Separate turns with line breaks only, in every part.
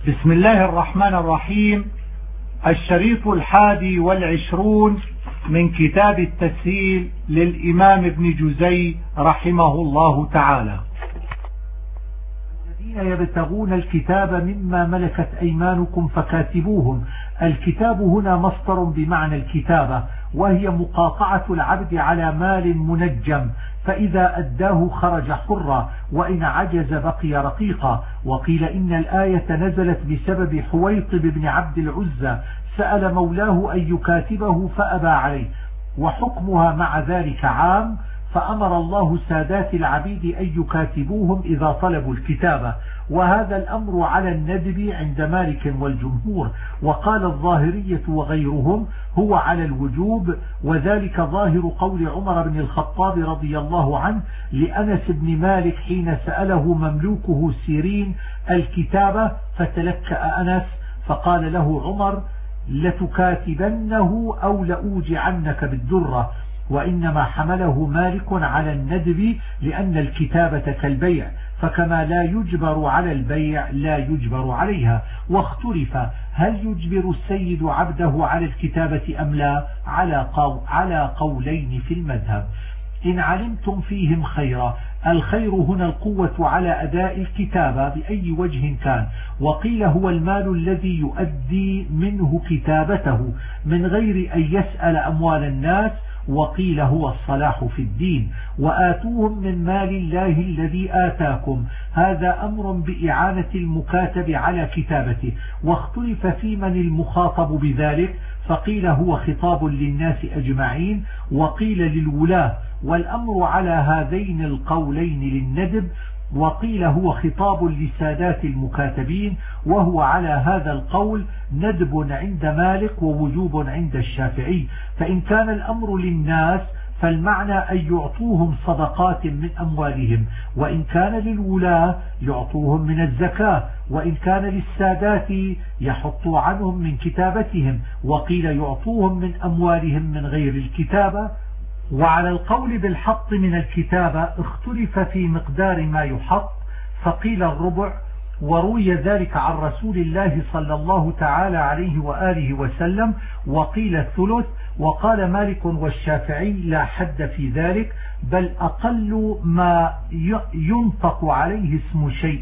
بسم الله الرحمن الرحيم. الشريط 21 من كتاب التسهيل للإمام ابن جزي رحمه الله تعالى. الذين يبتغون الكتاب مما ملكت أيمانكم فكاتبوهم. الكتاب هنا مصدر بمعنى الكتابة، وهي مقاطعة العبد على مال منجم، فإذا أداه خرج حرا، وإن عجز بقي رقيقا. وقيل إن الآية نزلت بسبب حويطب بن عبد العزى سأل مولاه أن يكاتبه فأبى عليه، وحكمها مع ذلك عام، فأمر الله سادات العبيد أن يكاتبوهم إذا طلبوا الكتابة، وهذا الأمر على الندب عند مالك والجمهور. وقال الظاهرية وغيرهم هو على الوجوب، وذلك ظاهر قول عمر بن الخطاب رضي الله عنه لأنس بن مالك حين سأله مملوكه سيرين الكتابة فتلكأ أنس، فقال له عمر: لتكاتبنه أو لأوجعنك بالدرة. وإنما حمله مالك على الندب لأن الكتابة كالبيع، فكما لا يجبر على البيع لا يجبر عليها. واختلف هل يجبر السيد عبده على الكتابة أم لا، على قولين في المذهب. إن علمتم فيهم خيرا، الخير هنا القوة على أداء الكتابة بأي وجه كان. وقيل هو المال الذي يؤدي منه كتابته من غير أن يسأل أموال الناس. وقيل هو الصلاح في الدين. وآتوهم من مال الله الذي آتاكم، هذا أمر بإعانة المكاتب على كتابته. واختلف في من المخاطب بذلك، فقيل هو خطاب للناس أجمعين، وقيل للولاة، والأمر على هذين القولين للندب. وقيل هو خطاب لسادات المكاتبين، وهو على هذا القول ندب عند مالك ووجوب عند الشافعي. فإن كان الأمر للناس فالمعنى أن يعطوهم صدقات من أموالهم، وإن كان للولاة يعطوهم من الزكاة، وإن كان للسادات يحطوا عنهم من كتابتهم. وقيل يعطوهم من أموالهم من غير الكتابة. وعلى القول بالحط من الكتابة اختلف في مقدار ما يحط، فقيل الربع، وروي ذلك عن رسول الله صلى الله تعالى عليه وآله وسلم، وقيل الثلث. وقال مالك والشافعي لا حد في ذلك، بل أقل ما ينطق عليه اسم شيء،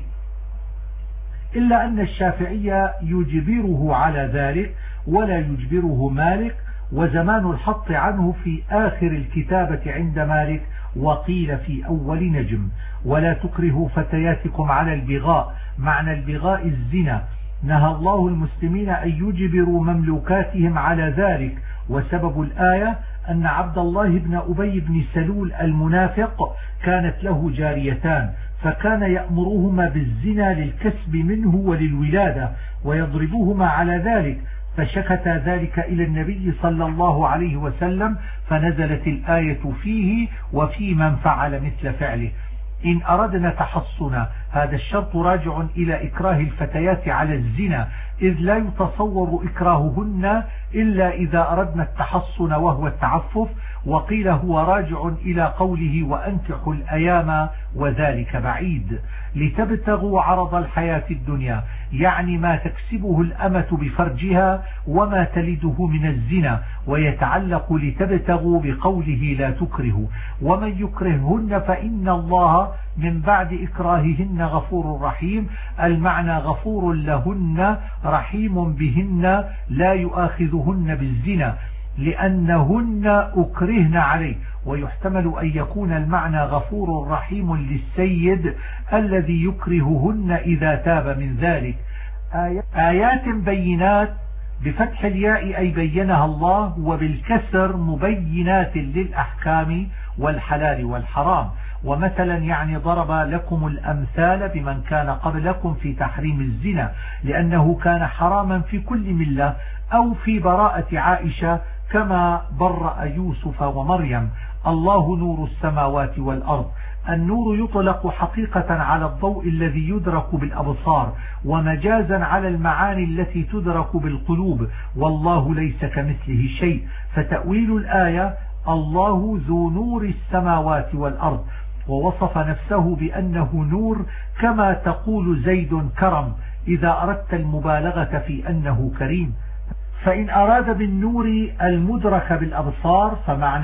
إلا أن الشافعي يجبره على ذلك ولا يجبره مالك. وزمان الحط عنه في آخر الكتابة عند مالك، وقيل في أول نجم. ولا تكرهوا فتياتكم على البغاء، معنى البغاء الزنا. نهى الله المسلمين أن يجبروا مملوكاتهم على ذلك. وسبب الآية أن عبد الله بن أبي بن سلول المنافق كانت له جاريتان، فكان يأمرهما بالزنا للكسب منه وللولادة، ويضربهما على ذلك، فشكت ذلك إلى النبي صلى الله عليه وسلم، فنزلت الآية فيه وفي من فعل مثل فعله. إن أردنا تحصنا، هذا الشرط راجع إلى إكراه الفتيات على الزنا، إذ لا يتصور إكراههن إلا إذا أردنا التحصن وهو التعفف. وقيل هو راجع إلى قوله وأنكحوا الأيام، وذلك بعيد. لتبتغوا عرض الحياة الدنيا، يعني ما تكسبه الأمة بفرجها وما تلده من الزنا. ويتعلق لتبتغوا بقوله لا تكرهوا. ومن يكرههن فإن الله من بعد إكراههن غفور رحيم. المعنى غفور لهن رحيم بهن، لا يؤاخذهن بالزنا لأنهن أكرهن عليه. ويحتمل أن يكون المعنى غفور رحيم للسيد الذي يكرههن إذا تاب من ذلك. آيات بينات بفتح الياء أي بينها الله، وبالكسر مبينات للأحكام والحلال والحرام. ومثلا يعني ضرب لكم الأمثال بمن كان قبلكم في تحريم الزنا، لأنه كان حراما في كل ملة، أو في براءة عائشة كما برأ يوسف ومريم. الله نور السماوات والأرض. النور يطلق حقيقة على الضوء الذي يدرك بالأبصار، ومجازا على المعاني التي تدرك بالقلوب، والله ليس كمثله شيء. فتأويل الآية الله ذو نور السماوات والأرض. ووصف نفسه بأنه نور كما تقول زيد كرم إذا أردت المبالغة في أنه كريم. فإن أراد بالنور المدرك بالأبصار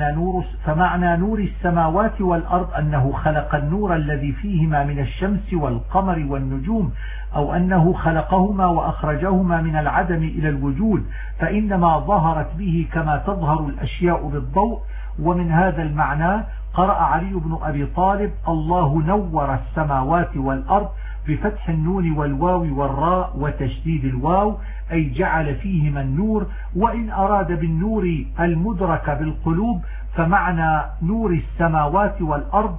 فمعنى نور السماوات والأرض أنه خلق النور الذي فيهما من الشمس والقمر والنجوم، أو أنه خلقهما وأخرجهما من العدم إلى الوجود، فإنما ظهرت به كما تظهر الأشياء بالضوء. ومن هذا المعنى قرأ علي بن أبي طالب: الله نور السماوات والأرض بفتح النون والواو والراء وتشديد الواو، أي جعل فيهما النور. وإن أراد بالنور المدرك بالقلوب فمعنى نور السماوات والأرض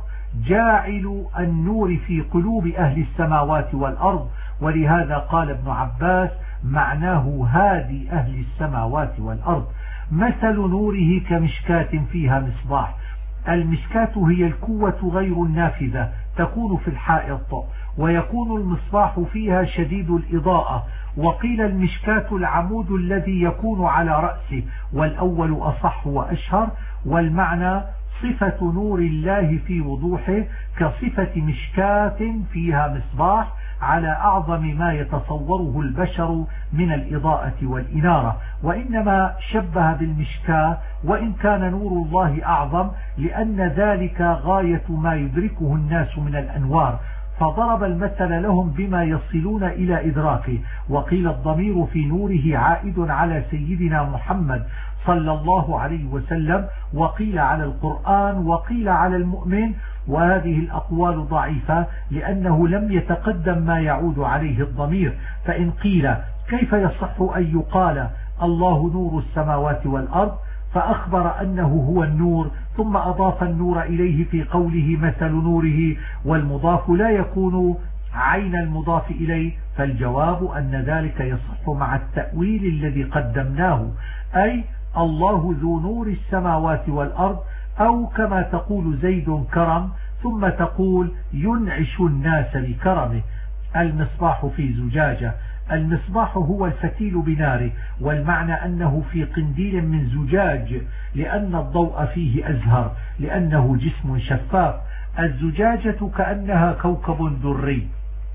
جاعل النور في قلوب أهل السماوات والأرض، ولهذا قال ابن عباس: معناه هادي أهل السماوات والأرض. مثل نوره كمشكاة فيها مصباح. المشكاة هي الكوة غير النافذة تكون في الحائط، ويكون المصباح فيها شديد الإضاءة. وقيل المشكاة العمود الذي يكون على رأسه، والأول أصح وأشهر. والمعنى صفة نور الله في وضوحه كصفة مشكاة فيها مصباح على أعظم ما يتصوره البشر من الإضاءة والإنارة. وإنما شبه بالمشكاة، وإن كان نور الله أعظم، لأن ذلك غاية ما يدركه الناس من الأنوار، فضرب المثل لهم بما يصلون إلى إدراكه. وقيل الضمير في نوره عائد على سيدنا محمد صلى الله عليه وسلم، وقيل على القرآن، وقيل على المؤمن. وهذه الأقوال ضعيفة لأنه لم يتقدم ما يعود عليه الضمير. فإن قيل كيف يصح أن يقال الله نور السماوات والأرض، فأخبر أنه هو النور ثم أضاف النور إليه في قوله مثل نوره، والمضاف لا يكون عين المضاف إليه، فالجواب أن ذلك يصح مع التأويل الذي قدمناه، أي الله ذو نور السماوات والأرض، أو كما تقول زيد كرم ثم تقول ينعش الناس بكرمه. المصباح في زجاجة. المصباح هو الفتيل بناره، والمعنى أنه في قنديل من زجاج، لأن الضوء فيه أزهر لأنه جسم شفاف. الزجاجة كأنها كوكب دري،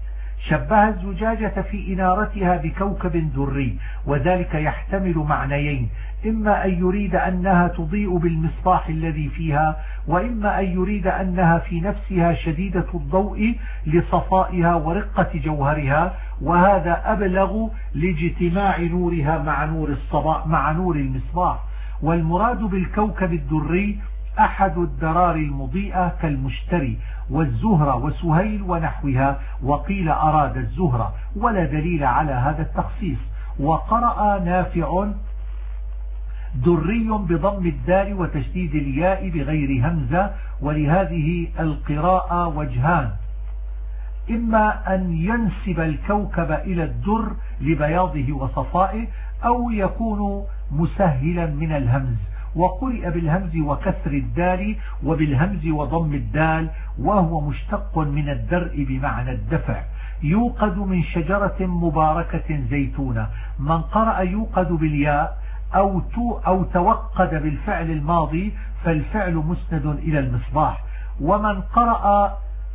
شبه الزجاجة في إنارتها بكوكب دري، وذلك يحتمل معنيين: إما أن يريد أنها تضيء بالمصباح الذي فيها، وإما أن يريد أنها في نفسها شديدة الضوء لصفائها ورقة جوهرها، وهذا أبلغ لاجتماع نورها مع نور المصباح. والمراد بالكوكب الدري أحد الدرار المضيئة كالمشتري والزهرة وسهيل ونحوها، وقيل أراد الزهرة، ولا دليل على هذا التخصيص. وقرأ نافع دري بضم الدال وتشديد الياء بغير همزة، ولهذه القراءة وجهان: إما أن ينسب الكوكب إلى الدر لبياضه وصفائه، أو يكون مسهلا من الهمز، وقرئ بالهمز وكسر الدال وبالهمز وضم الدال، وهو مشتق من الدرء بمعنى الدفع. يوقد من شجرة مباركة زيتونة. من قرأ يوقد بالياء أو توقد بالفعل الماضي فالفعل مسند إلى المصباح. ومن قرأ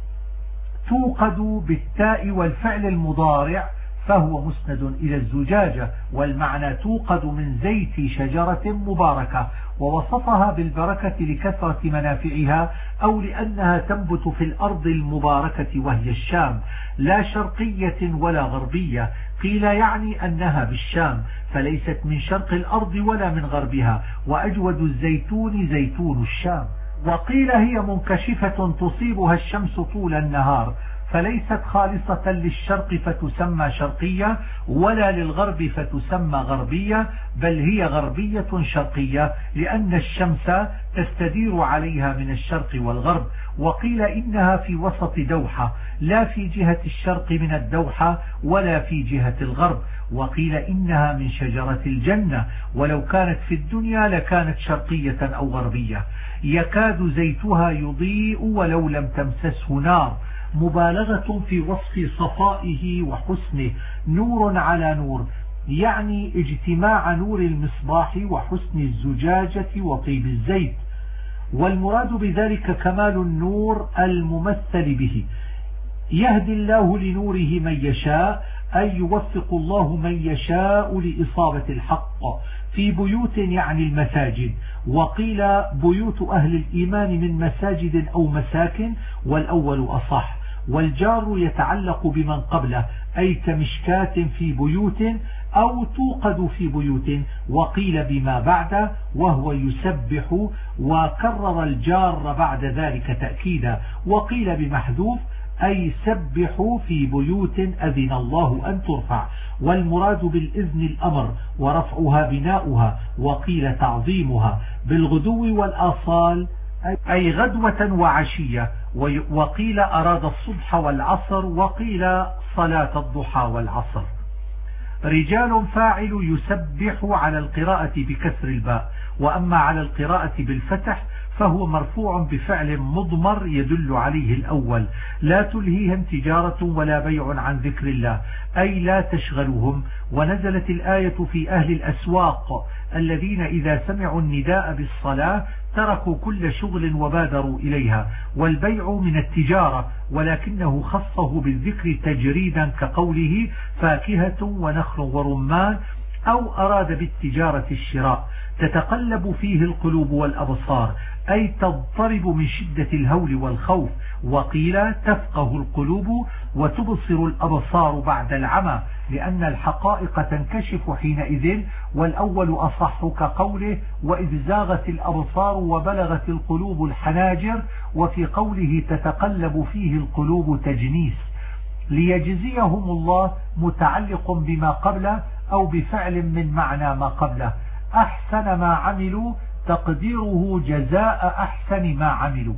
توقد بالتاء والفعل المضارع فهو مسند إلى الزجاجة، والمعنى توقد من زيت شجرة مباركة، ووصفها بالبركة لكثرة منافعها أو لأنها تنبت في الأرض المباركة وهي الشام، لا شرقية ولا غربية. قيل يعني أنها بالشام، فليست من شرق الأرض ولا من غربها، وأجود الزيتون زيتون الشام. وقيل هي منكشفة تصيبها الشمس طول النهار، فليست خالصة للشرق فتسمى شرقية، ولا للغرب فتسمى غربية، بل هي غربية شرقية لأن الشمس تستدير عليها من الشرق والغرب. وقيل إنها في وسط دوحة، لا في جهة الشرق من الدوحة ولا في جهة الغرب. وقيل إنها من شجرة الجنة، ولو كانت في الدنيا لكانت شرقية أو غربية. يكاد زيتها يضيء ولو لم تمسسه نار، مبالغة في وصف صفائه وحسنه. نور على نور، يعني اجتماع نور المصباح وحسن الزجاجة وطيب الزيت. والمراد بذلك كمال النور الممثل به. يهدي الله لنوره من يشاء، أي يوفق الله من يشاء لإصابة الحق في بيوت يعني المساجد. وقيل بيوت أهل الإيمان من مساجد أو مساكن، والأول أصح. والجار يتعلق بمن قبله، أي كمشكاة في بيوت أو توقد في بيوت. وقيل بما بعده وهو يسبح، وكرر الجار بعد ذلك تأكيدا. وقيل بمحذوف، أي سبحوا في بيوت أذن الله أن ترفع. والمراد بالإذن الأمر، ورفعها بناؤها. وقيل تعظيمها بالغدو والآصال، أي غدوة وعشية. وقيل أراد الصبح والعصر، وقيل صلاة الضحى والعصر. رجال فاعل يسبح على القراءة بكسر الباء، وأما على القراءة بالفتح فهو مرفوع بفعل مضمر يدل عليه الأول. لا تلهيهم تجارة ولا بيع عن ذكر الله، أي لا تشغلهم. ونزلت الآية في أهل الأسواق الذين إذا سمعوا النداء بالصلاة تركوا كل شغل وبادروا إليها. والبيع من التجارة، ولكنه خصه بالذكر تجريدا كقوله فاكهة ونخل ورمان، أو أراد بالتجارة الشراء. تتقلب فيه القلوب والأبصار، أي تضطرب من شدة الهول والخوف. وقيل تفقه القلوب وتبصر الأبصار بعد العمى، لأن الحقائق تنكشف حينئذ. والأول أصح كقوله وإذ زاغت الأبصار وبلغت القلوب الحناجر. وفي قوله تتقلب فيه القلوب تجنيس. ليجزيهم الله متعلق بما قبله أو بفعل من معنى ما قبله. أحسن ما عملوا تقديره جزاء أحسن ما عملوا.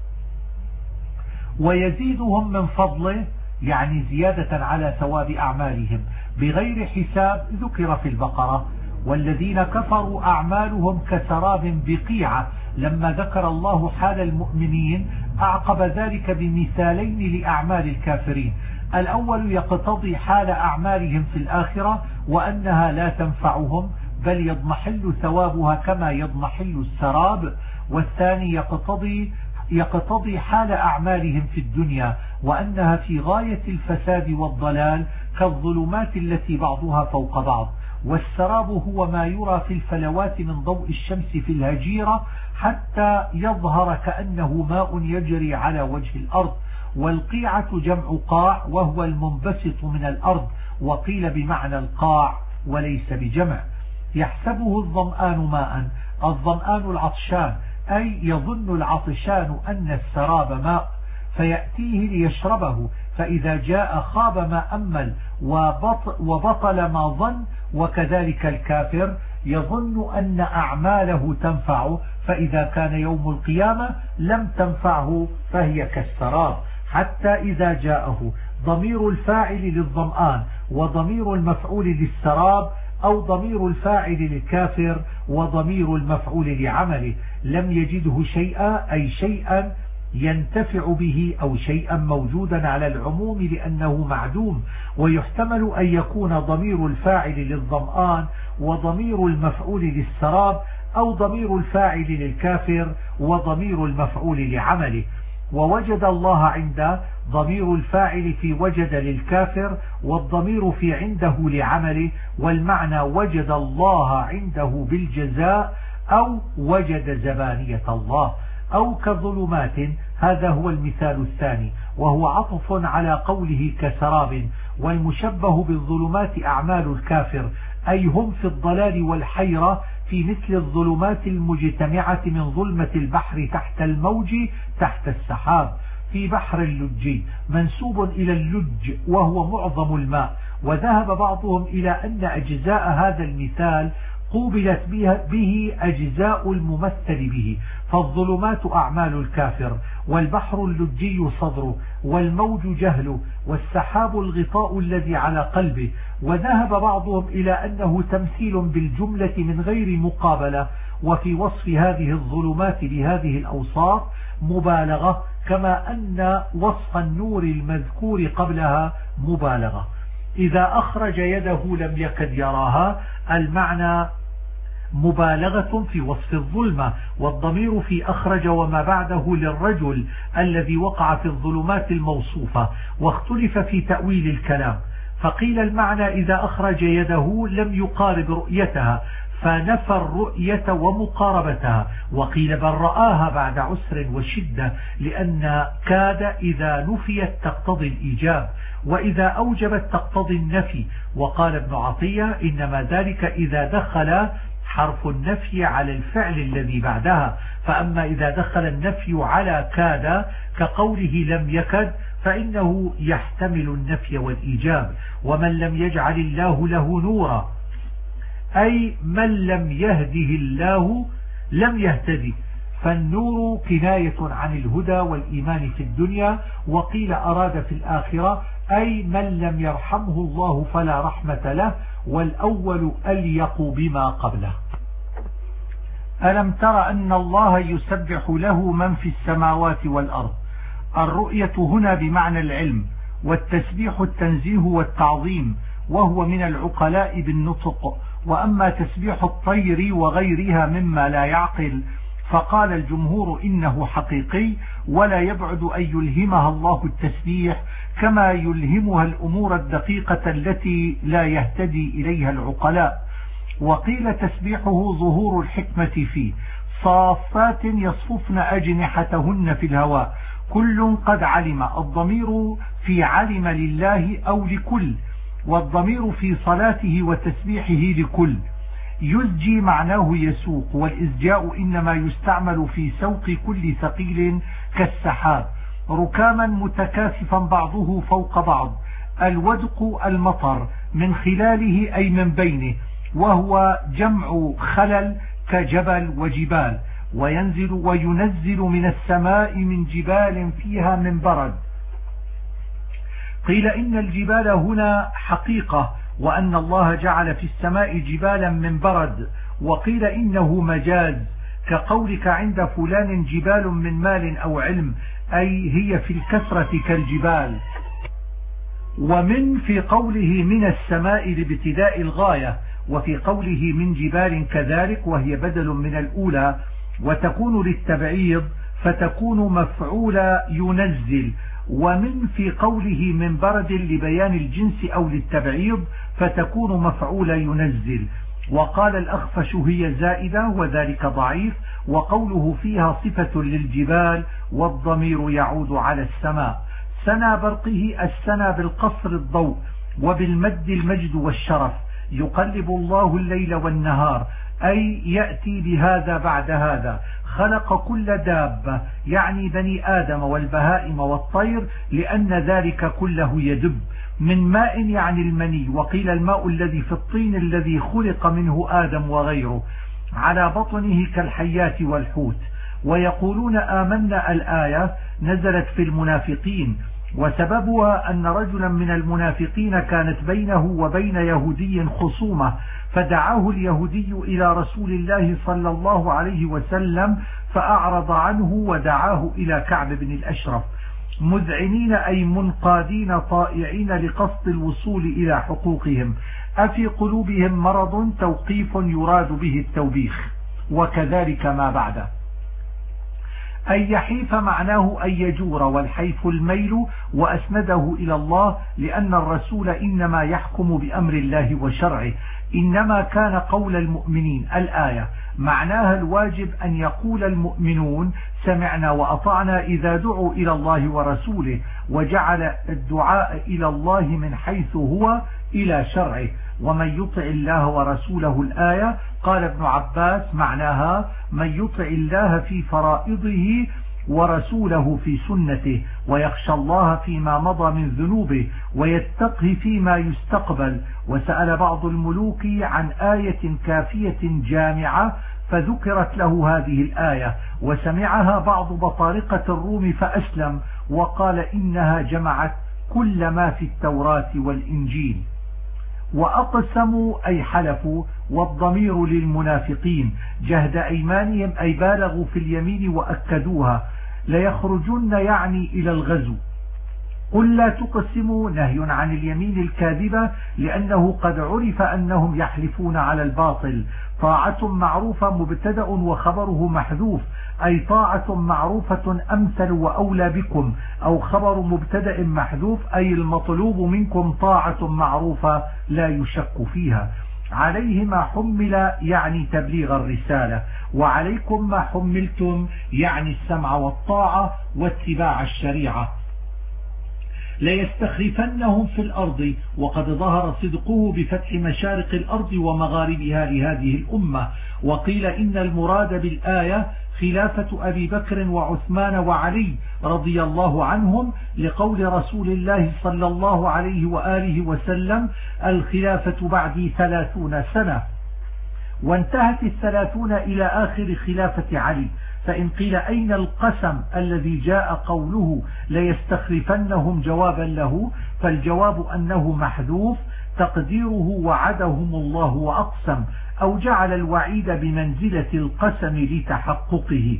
ويزيدهم من فضله، يعني زيادة على ثواب أعمالهم بغير حساب، ذكر في البقرة. والذين كفروا أعمالهم كسراب بقيعة. لما ذكر الله حال المؤمنين أعقب ذلك بمثالين لأعمال الكافرين. الأول يقتضي حال أعمالهم في الآخرة وأنها لا تنفعهم، بل يضمحل ثوابها كما يضمحل السراب. والثاني يقتضي حال أعمالهم في الدنيا وأنها في غاية الفساد والضلال، كالظلمات التي بعضها فوق بعض. والسراب هو ما يرى في الفلوات من ضوء الشمس في الهجيرة حتى يظهر كأنه ماء يجري على وجه الأرض. والقيعة جمع قاع، وهو المنبسط من الأرض. وقيل بمعنى القاع وليس بجمع. يحسبه الظمآن ماء، الظمآن العطشان، أي يظن العطشان أن السراب ماء فيأتيه ليشربه، فإذا جاء خاب ما أمل وبطل ما ظن. وكذلك الكافر يظن أن أعماله تنفعه، فإذا كان يوم القيامة لم تنفعه فهي كالسراب. حتى إذا جاءه ضمير الفاعل للظمآن وضمير المفعول للسراب، أو ضمير الفاعل للكافر وضمير المفعول لعمله، لم يجده شيئا، أي شيئا ينتفع به أو شيئا موجودا على العموم لأنه معدوم. ويحتمل أن يكون ضمير الفاعل للظمآن وضمير المفعول للسراب، أو ضمير الفاعل للكافر وضمير المفعول لعمله. ووجد الله عند ضمير الفاعل في وجد للكافر، والضمير في عنده لعمله. والمعنى وجد الله عنده بالجزاء، أو وجد زبانية الله، أو كظلمات. هذا هو المثال الثاني، وهو عطف على قوله كسراب. والمشبه بالظلمات أعمال الكافر، أي هم في الضلال والحيرة، في مثل الظلمات المجتمعة من ظلمة البحر تحت الموج تحت السحاب في بحر اللجي، منسوب إلى اللج وهو معظم الماء. وذهب بعضهم إلى أن أجزاء هذا المثال قوبلت به أجزاء الممثل به، فالظلمات أعمال الكافر، والبحر اللجي صدره، والموج جهله، والسحاب الغطاء الذي على قلبه. وذهب بعضهم إلى أنه تمثيل بالجملة من غير مقابلة، وفي وصف هذه الظلمات بهذه الأوصاف مبالغة، كما أن وصف النور المذكور قبلها مبالغة. إذا أخرج يده لم يكد يراها، المعنى مبالغة في وصف الظلمة، والضمير في أخرج وما بعده للرجل الذي وقع في الظلمات الموصوفة. واختلف في تأويل الكلام، فقيل المعنى إذا أخرج يده لم يقارب رؤيتها فنفى الرؤية ومقاربتها، وقيل بل رآها بعد عسر وشدة، لأن كاد إذا نفيت تقتضي الإيجاب، وإذا أوجبت تقتضي النفي. وقال ابن عطية إنما ذلك إذا دخل حرف النفي على الفعل الذي بعدها، فأما إذا دخل النفي على كاد كقوله لم يكد فإنه يحتمل النفي والإيجاب. ومن لم يجعل الله له نورا أي من لم يهده الله لم يهتدي، فالنور كناية عن الهدى والإيمان في الدنيا. وقيل أراد في الآخرة أي من لم يرحمه الله فلا رحمة له، والأول أليق بما قبله. ألم تر أن الله يسبح له من في السماوات والأرض. الرؤية هنا بمعنى العلم، والتسبيح التنزيه والتعظيم، وهو من العقلاء بالنطق. وأما تسبيح الطير وغيرها مما لا يعقل فقال الجمهور إنه حقيقي، ولا يبعد أن يلهمها الله التسبيح كما يلهمها الأمور الدقيقة التي لا يهتدي إليها العقلاء. وقيل تسبيحه ظهور الحكمة فيه. صافات يصففن أجنحتهن في الهواء، كل قد علم. الضمير في علم لله أو لكل، والضمير في صلاته وتسبيحه لكل. يزجي معناه يسوق، والإزجاء إنما يستعمل في سوق كل ثقيل كالسحاب. ركاما متكاثفا بعضه فوق بعض. الودق المطر من خلاله أي من بينه، وهو جمع خلل كجبل وجبال. وينزل من السماء من جبال فيها من برد. قيل إن الجبال هنا حقيقة، وأن الله جعل في السماء جبالا من برد. وقيل إنه مجاز، كقولك عند فلان جبال من مال أو علم، أي هي في الكثرة كالجبال. ومن في قوله من السماء لابتداء الغاية، وفي قوله من جبال كذلك، وهي بدل من الأولى، وتكون للتبعيض فتكون مفعول ينزل. ومن في قوله من برد لبيان الجنس أو للتبعيض فتكون مفعول ينزل. وقال الأخفش هي زائدة وذلك ضعيف. وقوله فيها صفة للجبال والضمير يعود على السماء. سنا برقه السنا بالقصر الضوء، وبالمد المجد والشرف. يقلب الله الليل والنهار، أي يأتي بهذا بعد هذا. خلق كل دابة يعني بني آدم والبهائم والطير، لأن ذلك كله يدب. من ماء يعني المني، وقيل الماء الذي في الطين الذي خلق منه آدم وغيره، على بطنه كالحيات والحوت. ويقولون آمنا الآية نزلت في المنافقين، وسببها أن رجلا من المنافقين كانت بينه وبين يهودي خصومة، فدعاه اليهودي إلى رسول الله صلى الله عليه وسلم فأعرض عنه ودعاه إلى كعب بن الأشرف، مذعنين أي منقادين طائعين لقصد الوصول إلى حقوقهم. أفي قلوبهم مرض توقيف يراد به التوبيخ، وكذلك ما بعده. أن يحيف معناه أن يجور، والحيف الميل، وأسنده إلى الله لأن الرسول إنما يحكم بأمر الله وشرعه. إنما كان قول المؤمنين الآية معناها الواجب أن يقول المؤمنون سمعنا وأطعنا إذا دعوا إلى الله ورسوله، وجعل الدعاء إلى الله من حيث هو إلى شرعه. ومن يطع الله ورسوله الآية قال ابن عباس معناها من يطع الله في فرائضه ورسوله في سنته، ويخشى الله فيما مضى من ذنوبه، ويتقه فيما يستقبل. وسأل بعض الملوك عن آية كافية جامعة فذكرت له هذه الآية، وسمعها بعض بطارقة الروم فأسلم، وقال إنها جمعت كل ما في التوراة والإنجيل. وأقسموا أي حلفوا، والضمير للمنافقين جهد أيمانهم أي بالغوا في اليمين وأكدوها. ليخرجن يعني إلى الغزو، قل لا تقسموا نهي عن اليمين الكاذبة، لأنه قد عرف أنهم يحلفون على الباطل. طاعة معروفة مبتدأ وخبره محذوف، أي طاعة معروفة أمثل وأولى بكم، أو خبر مبتدأ محذوف أي المطلوب منكم طاعة معروفة لا يشك فيها. عليه ما حمل يعني تبليغ الرسالة، وعليكم ما حملتم يعني السمع والطاعة واتباع الشريعة. ليستخلفنهم في الأرض، وقد ظهر صدقه بفتح مشارق الأرض ومغاربها لهذه الأمة. وقيل إن المراد بالآية خلافة أبي بكر وعثمان وعلي رضي الله عنهم، لقول رسول الله صلى الله عليه وآله وسلم: الخلافة بعدي 30 سنة. وانتهت 30 إلى آخر خلافة علي. فإن قيل أين القسم الذي جاء قوله ليستخلفنهم جوابا له، فالجواب أنه محذوف تقديره وعدهم الله وأقسم، أو جعل الوعيد بمنزلة القسم لتحققه.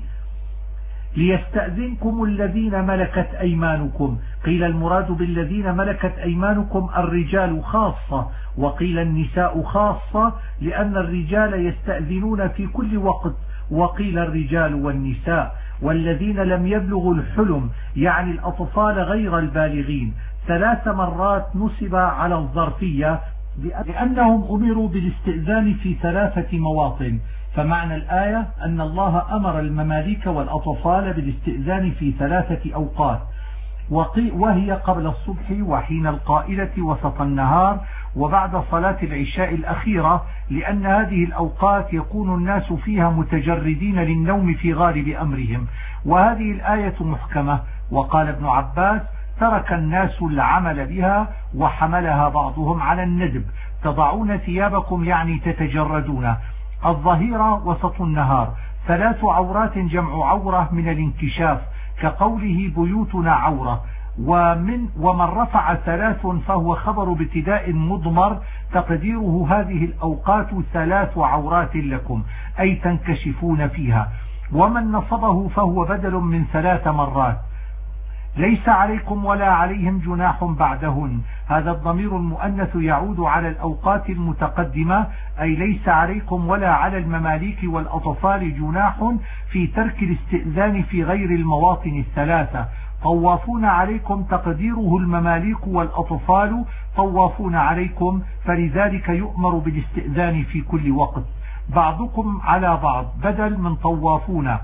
ليستأذنكم الذين ملكت أيمانكم، قيل المراد بالذين ملكت أيمانكم الرجال خاصة، وقيل النساء خاصة، لأن الرجال يستأذنون في كل وقت، وقيل الرجال والنساء. والذين لم يبلغوا الحلم يعني الأطفال غير البالغين 3 مرات نصب على الظرفية، لأنهم أمروا بالاستئذان في 3 مواطن. فمعنى الآية أن الله أمر المماليك والأطفال بالاستئذان في 3 أوقات، وهي قبل الصبح وحين القائلة وسط النهار وبعد صلاة العشاء الأخيرة، لأن هذه الأوقات يكون الناس فيها متجردين للنوم في غالب أمرهم. وهذه الآية محكمة. وقال ابن عباس: ترك الناس العمل بها وحملها بعضهم على الندب. تضعون ثيابكم يعني تتجردون. الظهيرة وسط النهار. 3 عورات جمع عورة من الانكشاف، كقوله بيوتنا عورة. ومن رفع 3 فهو خبر ابتداء مضمر تقديره هذه الأوقات 3 عورات لكم، أي تنكشفون فيها. ومن نصبه فهو بدل من 3 مرات. ليس عليكم ولا عليهم جناح بعدهن. هذا الضمير المؤنث يعود على الأوقات المتقدمة، أي ليس عليكم ولا على المماليك والأطفال جناح في ترك الاستئذان في غير المواطن 3. طوافون عليكم تقديره المماليك والأطفال طوافون عليكم، فلذلك يؤمر بالاستئذان في كل وقت. بعضكم على بعض بدل من طوافون،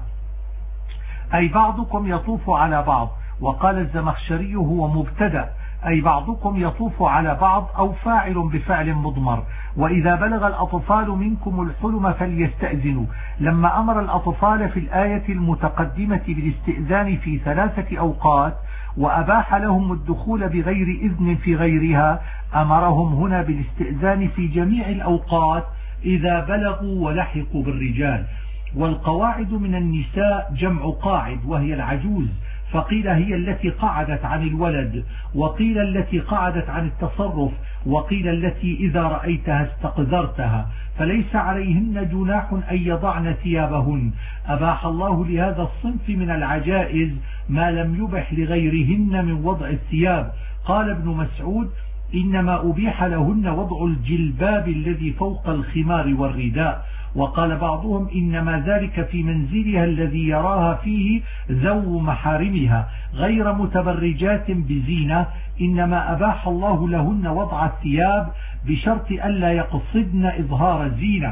أي بعضكم يطوف على بعض. وقال الزمخشري هو مبتدأ، أي بعضكم يطوف على بعض، أو فاعل بفعل مضمر. وإذا بلغ الأطفال منكم الحلم فليستأذنوا. لما أمر الأطفال في الآية المتقدمة بالاستئذان في 3 أوقات وأباح لهم الدخول بغير إذن في غيرها، أمرهم هنا بالاستئذان في جميع الأوقات إذا بلغوا ولحقوا بالرجال. والقواعد من النساء جمع قاعد، وهي العجوز، فقيل هي التي قعدت عن الولد، وقيل التي قعدت عن التصرف، وقيل التي إذا رأيتها استقذرتها. فليس عليهن جناح أن يضعن ثيابهن. أباح الله لهذا الصنف من العجائز ما لم يبح لغيرهن من وضع الثياب. قال ابن مسعود: إنما أبيح لهن وضع الجلباب الذي فوق الخمار والرداء. وقال بعضهم: إنما ذلك في منزلها الذي يراها فيه ذو محارمها غير متبرجات بزينة، إنما أباح الله لهن وضع الثياب بشرط ألا يقصدن إظهار الزينة.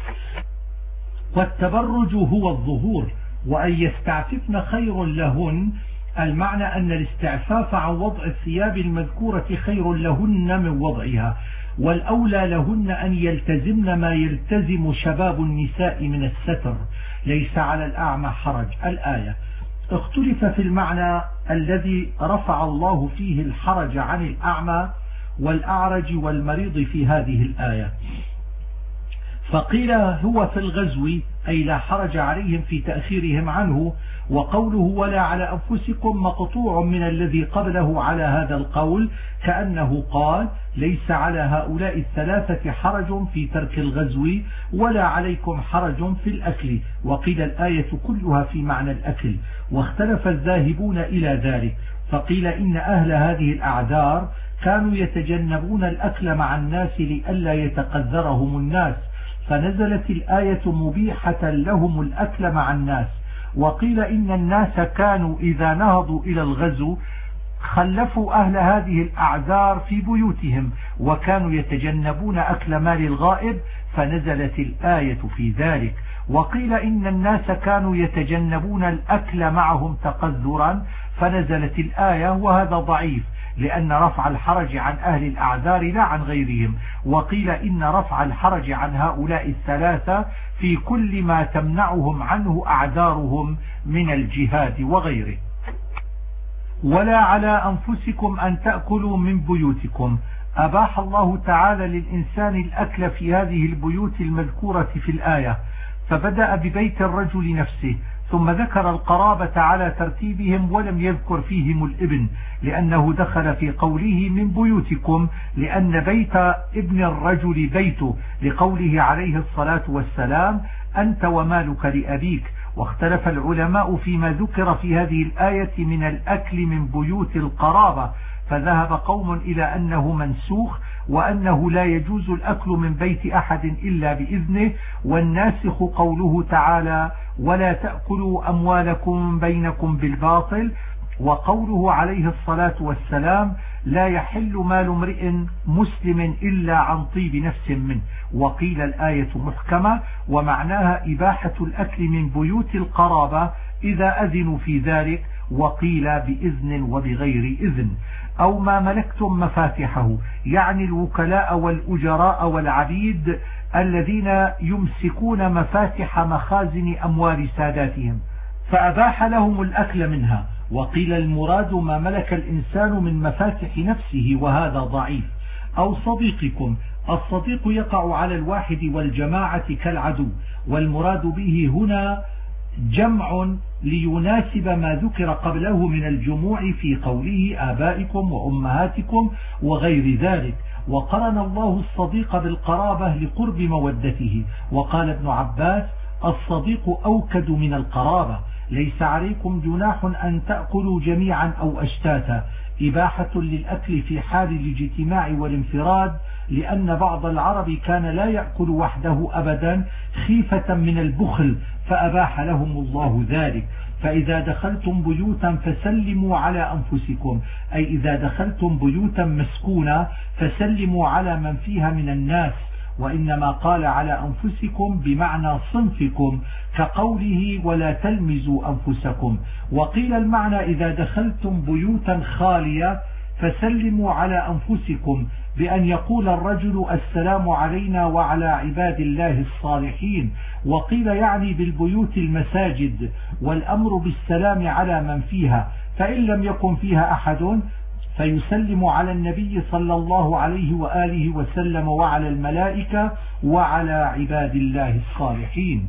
والتبرج هو الظهور، وأن يستعففن خير لهن. المعنى أن الاستعفاف عن وضع الثياب المذكورة خير لهن من وضعها، والأولى لهن أن يلتزمن ما يلتزم شباب النساء من الستر. ليس على الأعمى حرج. الآية اختلف في المعنى الذي رفع الله فيه الحرج عن الأعمى والأعرج والمريض في هذه الآية. فقيل هو في الغزو، أي لا حرج عليهم في تأخيرهم عنه. وقوله ولا على أنفسكم مقطوع من الذي قبله على هذا القول، كأنه قال ليس على هؤلاء 3 حرج في ترك الغزو ولا عليكم حرج في الأكل. وقيل الآية كلها في معنى الأكل، واختلف الذاهبون إلى ذلك. فقيل إن أهل هذه الأعذار كانوا يتجنبون الأكل مع الناس لئلا يتقذرهم الناس، فنزلت الآية مبيحة لهم الأكل مع الناس. وقيل إن الناس كانوا إذا نهضوا إلى الغزو خلفوا أهل هذه الأعذار في بيوتهم وكانوا يتجنبون أكل مال الغائب، فنزلت الآية في ذلك. وقيل إن الناس كانوا يتجنبون الأكل معهم تقذرا، فنزلت الآية، وهذا ضعيف لأن رفع الحرج عن أهل الأعذار لا عن غيرهم. وقيل إن رفع الحرج عن هؤلاء الثلاثة في كل ما تمنعهم عنه أعذارهم من الجهاد وغيره. ولا على أنفسكم أن تأكلوا من بيوتكم. أباح الله تعالى للإنسان الأكل في هذه البيوت المذكورة في الآية، فبدأ ببيت الرجل نفسه ثم ذكر القرابة على ترتيبهم ولم يذكر فيهم الابن، لأنه دخل في قوله من بيوتكم لأن بيت ابن الرجل بيته، لقوله عليه الصلاة والسلام أنت ومالك لأبيك. واختلف العلماء فيما ذكر في هذه الآية من الأكل من بيوت القرابة، فذهب قوم إلى أنه منسوخ وأنه لا يجوز الأكل من بيت أحد إلا بإذنه، والناسخ قوله تعالى ولا تأكلوا أموالكم بينكم بالباطل، وقوله عليه الصلاة والسلام لا يحل مال امرئ مسلم إلا عن طيب نفس منه. وقيل الآية محكمة ومعناها إباحة الأكل من بيوت القرابة إذا أذنوا في ذلك، وقيل بإذن وبغير إذن. أو ما ملكتم مفاتحه، يعني الوكلاء والأجراء والعبيد الذين يمسكون مفاتح مخازن أموال ساداتهم، فأباح لهم الأكل منها. وقيل المراد ما ملك الإنسان من مفاتح نفسه، وهذا ضعيف. أو صديقكم، الصديق يقع على الواحد والجماعة كالعدو، والمراد به هنا جمع ليناسب ما ذكر قبله من الجموع في قوله آبائكم وأمهاتكم وغير ذلك. وقرن الله الصديق بالقرابة لقرب مودته. وقال ابن عباس الصديق أوكد من القرابة. ليس عليكم جناح أن تأكلوا جميعا أو أشتاتا، إباحة للأكل في حال الاجتماع والانفراد، لأن بعض العرب كان لا يأكل وحده أبدا خيفة من البخل، فأباح لهم الله ذلك. فإذا دخلتم بيوتا فسلموا على أنفسكم، أي إذا دخلتم بيوتا مسكونة فسلموا على من فيها من الناس، وإنما قال على أنفسكم بمعنى صنفكم كقوله ولا تلمزوا أنفسكم. وقيل المعنى إذا دخلتم بيوتا خالية فسلموا على أنفسكم بأن يقول الرجل السلام علينا وعلى عباد الله الصالحين. وقيل يعني بالبيوت المساجد، والأمر بالسلام على من فيها، فإن لم يكن فيها أحد فيسلم على النبي صلى الله عليه وآله وسلم وعلى الملائكة وعلى عباد الله الصالحين.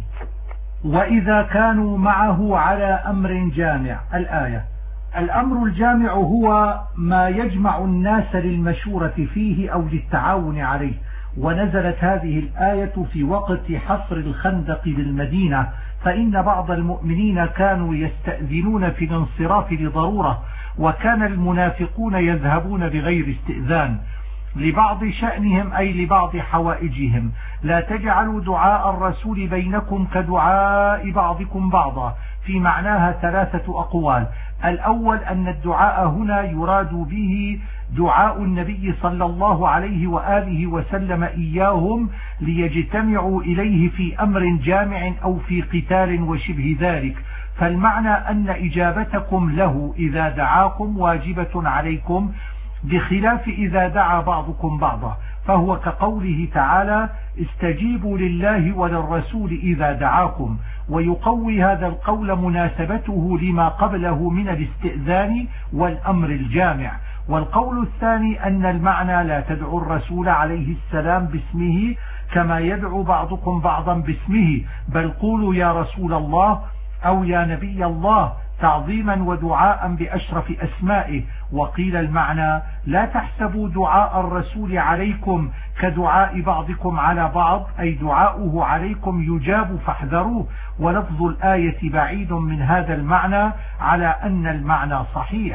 وإذا كانوا معه على أمر جامع. الآية. الأمر الجامع هو ما يجمع الناس للمشورة فيه أو للتعاون عليه، ونزلت هذه الآية في وقت حصر الخندق بالمدينة، فإن بعض المؤمنين كانوا يستأذنون في الانصراف لضرورة، وكان المنافقون يذهبون بغير استئذان لبعض شأنهم أي لبعض حوائجهم. لا تجعلوا دعاء الرسول بينكم كدعاء بعضكم بعضا، في معناها ثلاثة أقوال. الأول أن الدعاء هنا يراد به دعاء النبي صلى الله عليه وآله وسلم إياهم ليجتمعوا إليه في أمر جامع أو في قتال وشبه ذلك، فالمعنى أن إجابتكم له إذا دعاكم واجبة عليكم، بخلاف إذا دعا بعضكم بعضا، فهو كقوله تعالى استجيبوا لله وللرسول إذا دعاكم. ويقوي هذا القول مناسبته لما قبله من الاستئذان والأمر الجامع. والقول الثاني أن المعنى لا تدعو الرسول عليه السلام باسمه كما يدعو بعضكم بعضا باسمه، بل قولوا يا رسول الله أو يا نبي الله تعظيما ودعاء بأشرف أسمائه. وقيل المعنى لا تحسبوا دعاء الرسول عليكم كدعاء بعضكم على بعض، أي دعاؤه عليكم يجاب فاحذروه. ولفظ الآية بعيد من هذا المعنى على أن المعنى صحيح.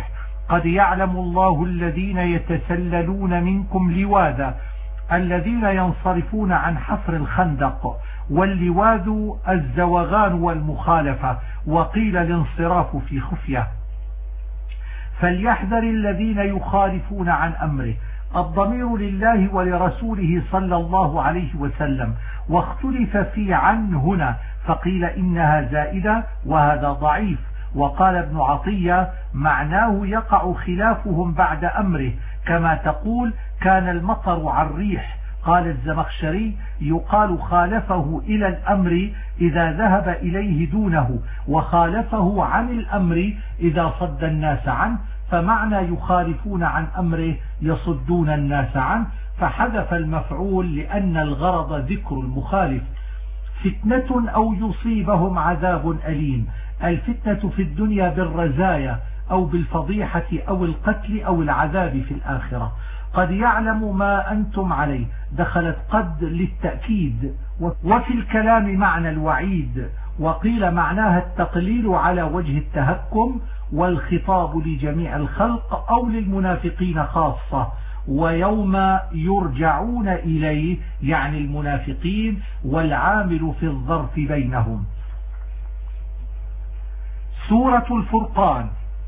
قد يعلم الله الذين يتسللون منكم لواذا، الذين ينصرفون عن حفر الخندق، واللواذ الزوغان والمخالفة، وقيل الانصراف في خفية. فليحذر الذين يخالفون عن أمره. الضمير لله ولرسوله صلى الله عليه وسلم، واختلف في عن هنا، فقيل إنها زائدة وهذا ضعيف. وقال ابن عطية معناه يقع خلافهم بعد أمره، كما تقول كان المطر عن الريح. قال الزمخشري يقال خالفه إلى الأمر إذا ذهب إليه دونه، وخالفه عن الأمر إذا صد الناس عنه، فمعنى يخالفون عن أمره يصدون الناس عنه، فحذف المفعول لأن الغرض ذكر المخالف. فتنة أو يصيبهم عذاب أليم. الفتنة في الدنيا بالرزايا أو بالفضيحة أو القتل أو العذاب في الآخرة. قد يعلم ما أنتم عليه، دخلت قد للتأكيد، وفي الكلام معنى الوعيد، وقيل معناها التقليل على وجه التهكم، والخطاب لجميع الخلق أو للمنافقين خاصة. ويوم يرجعون إليه يعني المنافقين، والعامل في الظرف بينهم. سورة الفرقان.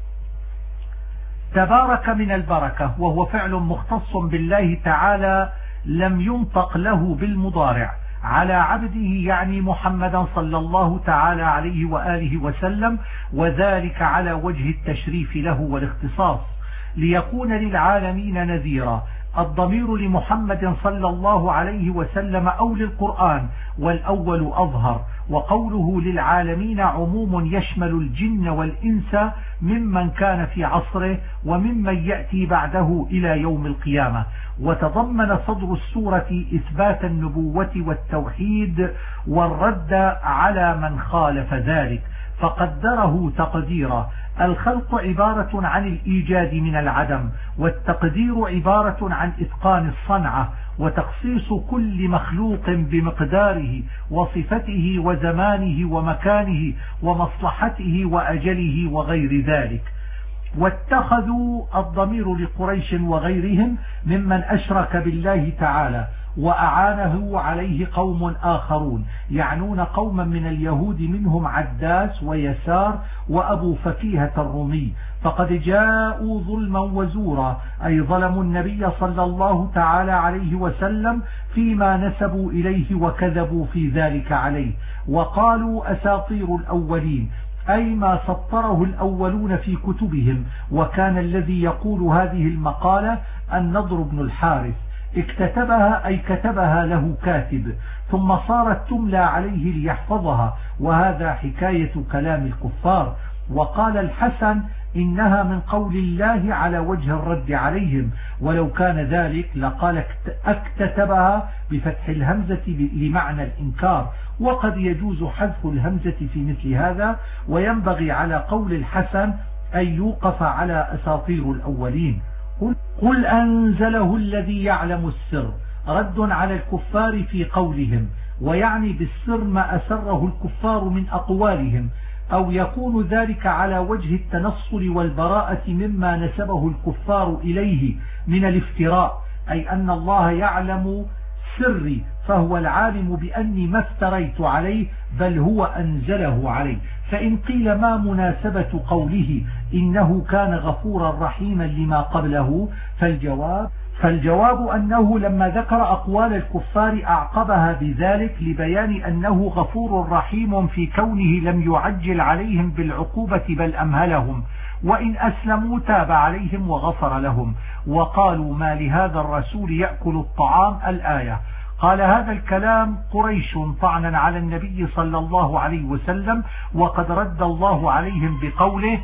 تبارك من البركة، وهو فعل مختص بالله تعالى لم ينطق له بالمضارع، على عبده يعني محمدا صلى الله تعالى عليه وآله وسلم، وذلك على وجه التشريف له والاختصاص، ليكون للعالمين نذيرا. الضمير لمحمد صلى الله عليه وسلم أو للقرآن، والأول أظهر. وقوله للعالمين عموم يشمل الجن والإنس ممن كان في عصره وممن يأتي بعده إلى يوم القيامة. وتضمن صدر السورة إثبات النبوة والتوحيد والرد على من خالف ذلك، فقدره تقديرا. الخلق عبارة عن الإيجاد من العدم، والتقدير عبارة عن إتقان الصنعة، وتخصيص كل مخلوق بمقداره وصفته وزمانه ومكانه ومصلحته وأجله وغير ذلك. واتخذوا الضمير لقريش وغيرهم ممن أشرك بالله تعالى، وأعانه عليه قوم آخرون، يعنون قوما من اليهود منهم عداس ويسار وأبو فكيهة الرومي، فقد جاءوا ظلما وزورا، أي ظلموا النبي صلى الله تعالى عليه وسلم فيما نسبوا إليه وكذبوا في ذلك عليه، وقالوا أساطير الأولين، أي ما سطره الأولون في كتبهم. وكان الذي يقول هذه المقالة النضر بن الحارث، اكتتبها أي كتبها له كاتب، ثم صارت تملى عليه ليحفظها، وهذا حكاية كلام الكفار. وقال الحسن إنها من قول الله على وجه الرد عليهم، ولو كان ذلك لقال اكتتبها بفتح الهمزة لمعنى الإنكار، وقد يجوز حذف الهمزة في مثل هذا، وينبغي على قول الحسن أن يوقف على أساطير الأولين. قل أنزله الذي يعلم السر، رد على الكفار في قولهم، ويعني بالسر ما أسره الكفار من أقوالهم، أو يكون ذلك على وجه التنصل والبراءة مما نسبه الكفار إليه من الافتراء، أي أن الله يعلم سري فهو العالم بأني ما افتريت عليه بل هو أنزله عليه. فإن قيل ما مناسبة قوله إنه كان غفورا رحيما لما قبله، فالجواب أنه لما ذكر أقوال الكفار أعقبها بذلك لبيان أنه غفور رحيم في كونه لم يعجل عليهم بالعقوبة بل أمهلهم، وإن أسلموا تاب عليهم وغفر لهم. وقالوا ما لهذا الرسول يأكل الطعام الآية. قال هذا الكلام قريش طعنا على النبي صلى الله عليه وسلم، وقد رد الله عليهم بقوله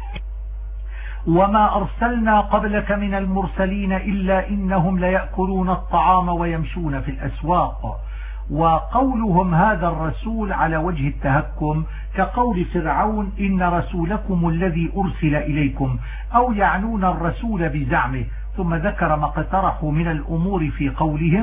وما أرسلنا قبلك من المرسلين إلا إنهم ليأكلون الطعام ويمشون في الأسواق. وقولهم هذا الرسول على وجه التهكم كقول فرعون إن رسولكم الذي أرسل إليكم، أو يعنون الرسول بزعمه. ثم ذكر ما اقترحوا من الأمور في قولهم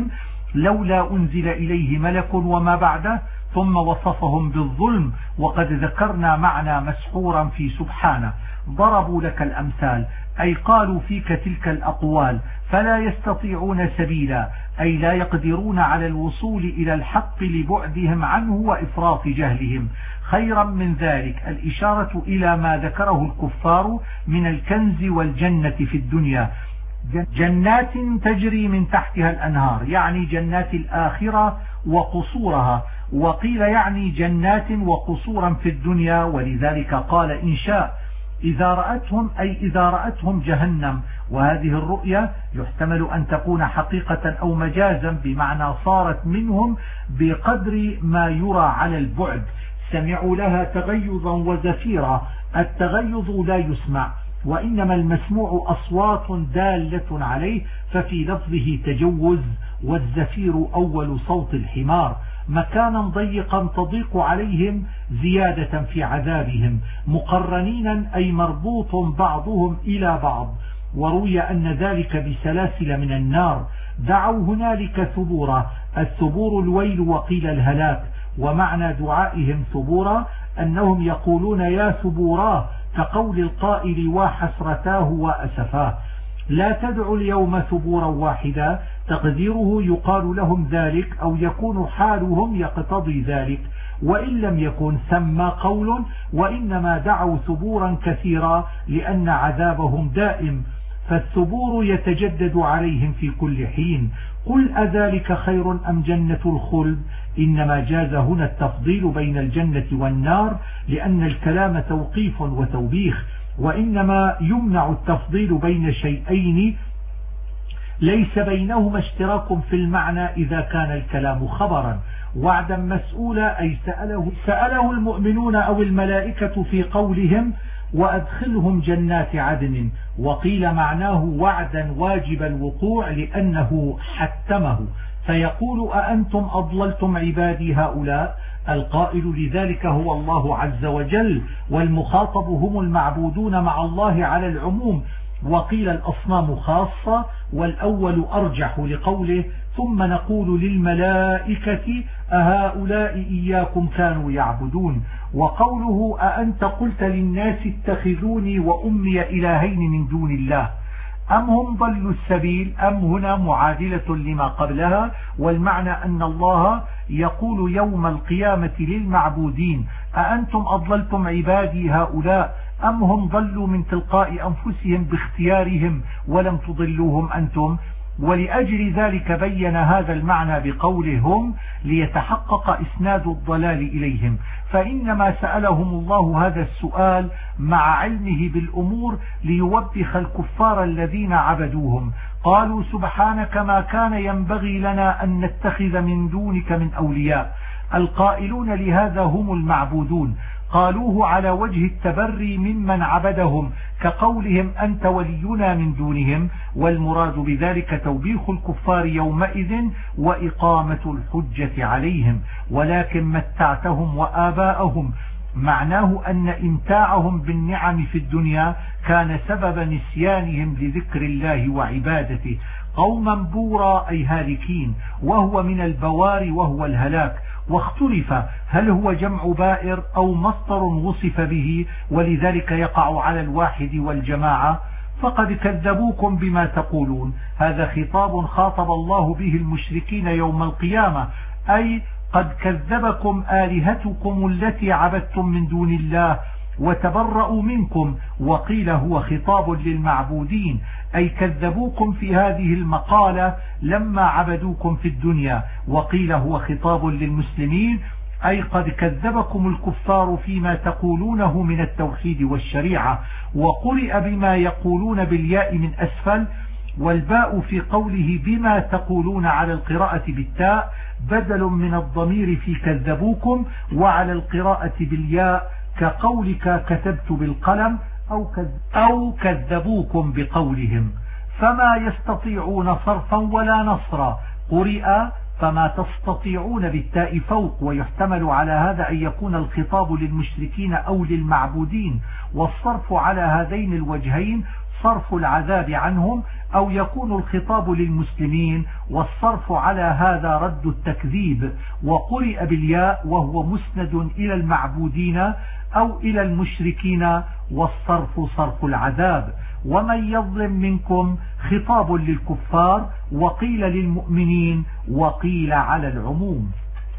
لولا أنزل إليه ملك وما بعده، ثم وصفهم بالظلم، وقد ذكرنا معنى مسحورا في سبحانه. ضربوا لك الأمثال، أي قالوا فيك تلك الأقوال، فلا يستطيعون سبيلا، أي لا يقدرون على الوصول إلى الحق لبعدهم عنه وإفراط جهلهم. خيرا من ذلك الإشارة إلى ما ذكره الكفار من الكنز والجنة في الدنيا، جنات تجري من تحتها الأنهار، يعني جنات الآخرة وقصورها، وقيل يعني جنات وقصورا في الدنيا، ولذلك قال إن شاء إذا رأتهم، أي إذا رأتهم جهنم. وهذه الرؤية يحتمل أن تكون حقيقة أو مجازا، بمعنى صارت منهم بقدر ما يرى على البعد. سمعوا لها تغيظا وزفيرا، التغيظ لا يسمع، وإنما المسموع أصوات دالة عليه، ففي لفظه تجوز، والزفير أول صوت الحمار. مكانا ضيقا تضيق عليهم زيادة في عذابهم، مقرنين أي مربوط بعضهم إلى بعض. وروي أن ذلك بسلاسل من النار. دعوا هنالك ثبورا، الثبور الويل وقيل الهلاك. ومعنى دعائهم ثبورا أنهم يقولون يا ثبوراه، كقول القائل وحسرتاه وأسفاه. لا تدعوا اليوم ثبورا واحدا، تقديره يقال لهم ذلك، أو يكون حالهم يقتضي ذلك، وإن لم يكن ثم قول، وإنما دعوا ثبورا كثيرا لأن عذابهم دائم، فالثبور يتجدد عليهم في كل حين. قل أذلك خير أم جنة الخلد؟ إنما جاز هنا التفضيل بين الجنة والنار، لأن الكلام توقيف وتوبيخ، وإنما يمنع التفضيل بين شيئين ليس بينهما اشتراك في المعنى إذا كان الكلام خبرا. وعدا مسؤولا، أي سأله المؤمنون أو الملائكة في قولهم وأدخلهم جنات عدن، وقيل معناه وعدا واجب الوقوع لأنه حتمه، فيقول أأنتم أضللتم عبادي هؤلاء؟ القائل لذلك هو الله عز وجل، والمخاطب هم المعبودون مع الله على العموم، وقيل الأصنام خاصة، والأول أرجح لقوله ثم نقول للملائكة أهؤلاء إياكم كانوا يعبدون. وقوله أأنت قلت للناس اتخذوني وأمي إلهين من دون الله، أم هم ضلوا السبيل؟ أم هنا معادلة لما قبلها، والمعنى أن الله يقول يوم القيامة للمعبودين أأنتم أضللتم عبادي هؤلاء أم هم ضلوا من تلقاء أنفسهم باختيارهم ولم تضلوهم أنتم؟ ولأجل ذلك بين هذا المعنى بقولهم ليتحقق إسناد الضلال إليهم، فإنما سألهم الله هذا السؤال مع علمه بالأمور ليوبخ الكفار الذين عبدوهم. قالوا سبحانك ما كان ينبغي لنا أن نتخذ من دونك من أولياء. القائلون لهذا هم المعبودون، قالوه على وجه التبري ممن عبدهم، كقولهم أنت ولينا من دونهم، والمراد بذلك توبيخ الكفار يومئذ وإقامة الحجة عليهم. ولكن متعتهم وآباءهم، معناه أن إمتاعهم بالنعم في الدنيا كان سبب نسيانهم لذكر الله وعبادته. قوما بورا أي هالكين، وهو من البوار وهو الهلاك. واختلف هل هو جمع بائر أو مصدر وصف به، ولذلك يقع على الواحد والجماعة. فقد كذبوكم بما تقولون، هذا خطاب خاطب الله به المشركين يوم القيامة، أي قد كذبكم آلهتكم التي عبدتم من دون الله وتبرأوا منكم. وقيل هو خطاب للمعبودين، أي كذبوكم في هذه المقالة لما عبدوكم في الدنيا. وقيل هو خطاب للمسلمين، أي قد كذبكم الكفار فيما تقولونه من التوحيد والشريعة. وقرئ بما يقولون بالياء من أسفل، والباء في قوله بما تقولون على القراءة بالتاء بدل من الضمير في كذبوكم، وعلى القراءة بالياء كقولك كتبت بالقلم أو كذبوكم بقولهم. فما يستطيعون صرفا ولا نصرا، قرئ فما تستطيعون بالتاء فوق، ويحتمل على هذا أن يكون الخطاب للمشركين أو للمعبودين، والصرف على هذين الوجهين صرف العذاب عنهم، أو يكون الخطاب للمسلمين والصرف على هذا رد التكذيب، وقرئ بالياء وهو مسند إلى المعبودين أو إلى المشركين، والصرف صرف العذاب. ومن يظلم منكم خطاب للكفار، وقيل للمؤمنين، وقيل على العموم.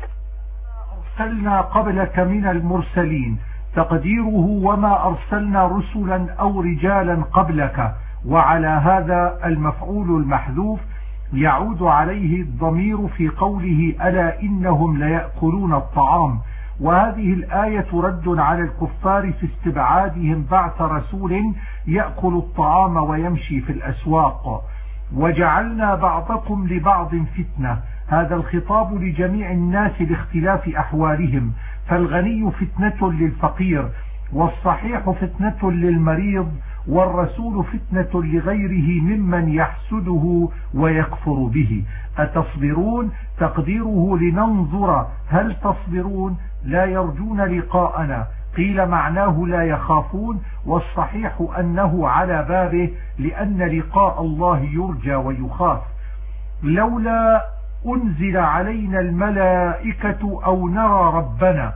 أرسلنا قبلك من المرسلين، تقديره وما أرسلنا رسلا أو رجالا قبلك، وعلى هذا المفعول المحذوف يعود عليه الضمير في قوله ألا إنهم ليأكلون الطعام. وهذه الآية رد على الكفار في استبعادهم بعث رسول يأكل الطعام ويمشي في الأسواق. وجعلنا بعضكم لبعض فتنة، هذا الخطاب لجميع الناس لاختلاف أحوالهم، فالغني فتنة للفقير، والصحيح فتنة للمريض، والرسول فتنة لغيره ممن يحسده ويكفر به. أتصبرون؟ تقديره لننظر هل تصبرون، لا يرجون لقاءنا، قيل معناه لا يخافون، والصحيح أنه على بابه لأن لقاء الله يرجى ويخاف. لولا أنزل علينا الملائكة أو نرى ربنا،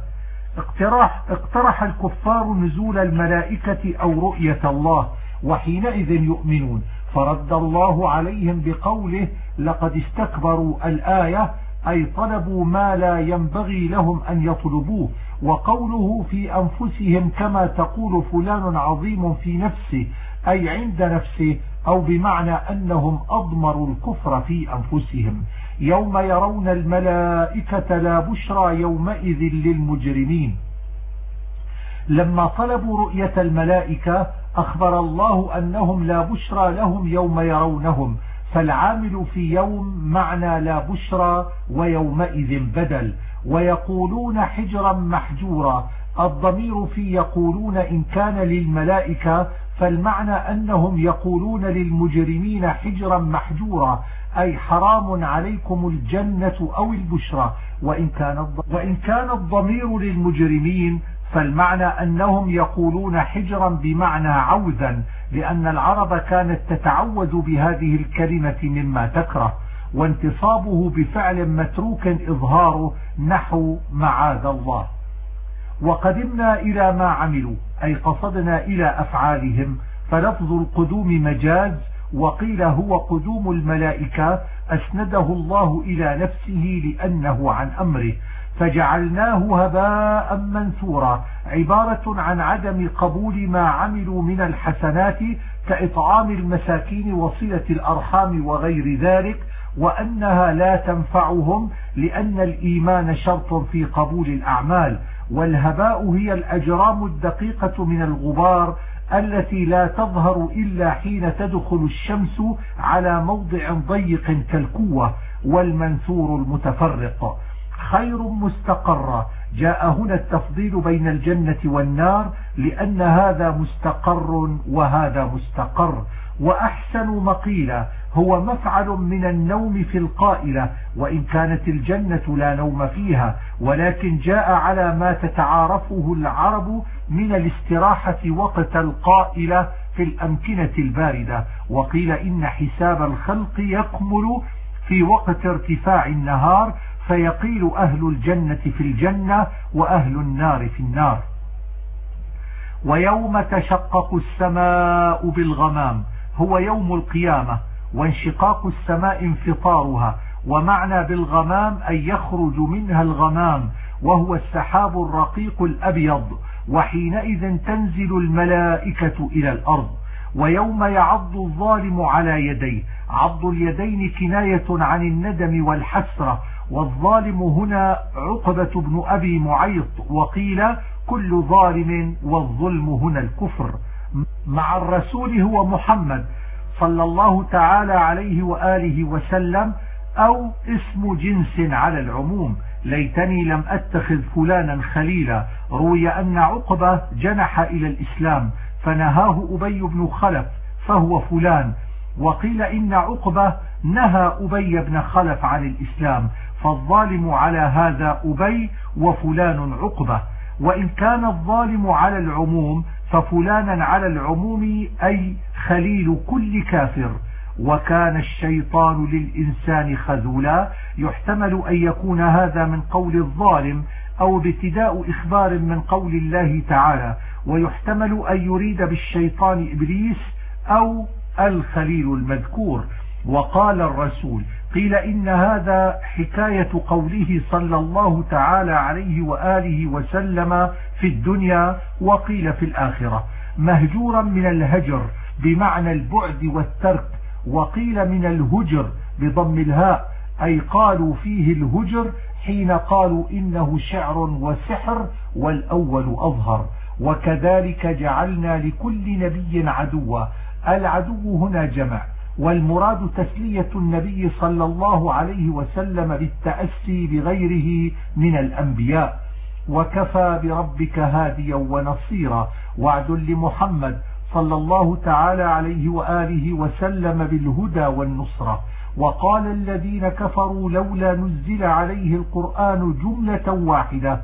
اقترح الكفار نزول الملائكة أو رؤية الله، وحينئذ يؤمنون، فرد الله عليهم بقوله لقد استكبروا الآية، أي طلبوا ما لا ينبغي لهم أن يطلبوه. وقوله في أنفسهم كما تقول فلان عظيم في نفسه، أي عند نفسه، أو بمعنى أنهم أضمروا الكفر في أنفسهم. يوم يرون الملائكة لا بشرى يومئذ للمجرمين. لما طلبوا رؤية الملائكة أخبر الله أنهم لا بشرى لهم يوم يرونهم، فالعامل في يوم معنى لا بشرى، ويومئذ بدل. ويقولون حجرا محجورا، الضمير في يقولون إن كان للملائكة، فالمعنى أنهم يقولون للمجرمين حجرا محجورا، أي حرام عليكم الجنة أو البشرى. وإن كان الضمير للمجرمين، فالمعنى أنهم يقولون حجرا بمعنى عوذا، لأن العرب كانت تتعوذ بهذه الكلمة مما تكره، وانتصابه بفعل متروك إظهاره نحو معاذ الله. وقدمنا إلى ما عملوا، أي قصدنا إلى أفعالهم، فلفظ القدوم مجاز، وقيل هو قدوم الملائكة أسنده الله إلى نفسه لأنه عن أمره، فجعلناه هباء منثورا، عبارة عن عدم قبول ما عملوا من الحسنات كإطعام المساكين وصلة الأرحام وغير ذلك، وأنها لا تنفعهم لأن الإيمان شرط في قبول الأعمال. والهباء هي الأجرام الدقيقة من الغبار التي لا تظهر إلا حين تدخل الشمس على موضع ضيق كالكوة، والمنثور المتفرق. خير مستقرة، جاء هنا التفضيل بين الجنة والنار لأن هذا مستقر وهذا مستقر. وأحسن مقيلة هو مفعل من النوم في القائلة، وإن كانت الجنة لا نوم فيها، ولكن جاء على ما تتعارفه العرب من الاستراحة وقت القائلة في الأمكنة الباردة. وقيل إن حساب الخلق يكمل في وقت ارتفاع النهار، فيقيل أهل الجنة في الجنة وأهل النار في النار. ويوم تشقق السماء بالغمام هو يوم القيامة، وانشقاق السماء انفطارها، ومعنى بالغمام أي يخرج منها الغمام، وهو السحاب الرقيق الأبيض، وحينئذ تنزل الملائكة إلى الأرض. ويوم يعض الظالم على يديه، عض اليدين كناية عن الندم والحسرة، والظالم هنا عقبة بن أبي معيط، وقيل كل ظالم، والظلم هنا الكفر. مع الرسول هو محمد صلى الله تعالى عليه وآله وسلم، أو اسم جنس على العموم. ليتني لم أتخذ فلانا خليلا. روي أن عقبة جنح إلى الإسلام فنهاه أبي بن خلف فهو فلان، وقيل إن عقبة نهى أبي بن خلف عن الإسلام، فالظالم على هذا أبي وفلان عقبة. وإن كان الظالم على العموم ففلانا على العموم، أي خليل كل كافر. وكان الشيطان للإنسان خذولا، يحتمل أن يكون هذا من قول الظالم أو ابتداء إخبار من قول الله تعالى، ويحتمل أن يريد بالشيطان إبليس أو الخليل المذكور. وقال الرسول: قيل إن هذا حكاية قوله صلى الله تعالى عليه وآله وسلم في الدنيا، وقيل في الآخرة، مهجورا من الهجر بمعنى البعد والترك، وقيل من الهجر بضم الهاء، أي قالوا فيه الهجر حين قالوا إنه شعر وسحر، والأول أظهر. وكذلك جعلنا لكل نبي عدوا، العدو هنا جمع، والمراد تسلية النبي صلى الله عليه وسلم بالتأسي بغيره من الأنبياء. وكفى بربك هاديا ونصيرا، وعد لمحمد صلى الله تعالى عليه وآله وسلم بالهدى والنصرة. وقال الذين كفروا لولا نزل عليه القرآن جملة واحدة،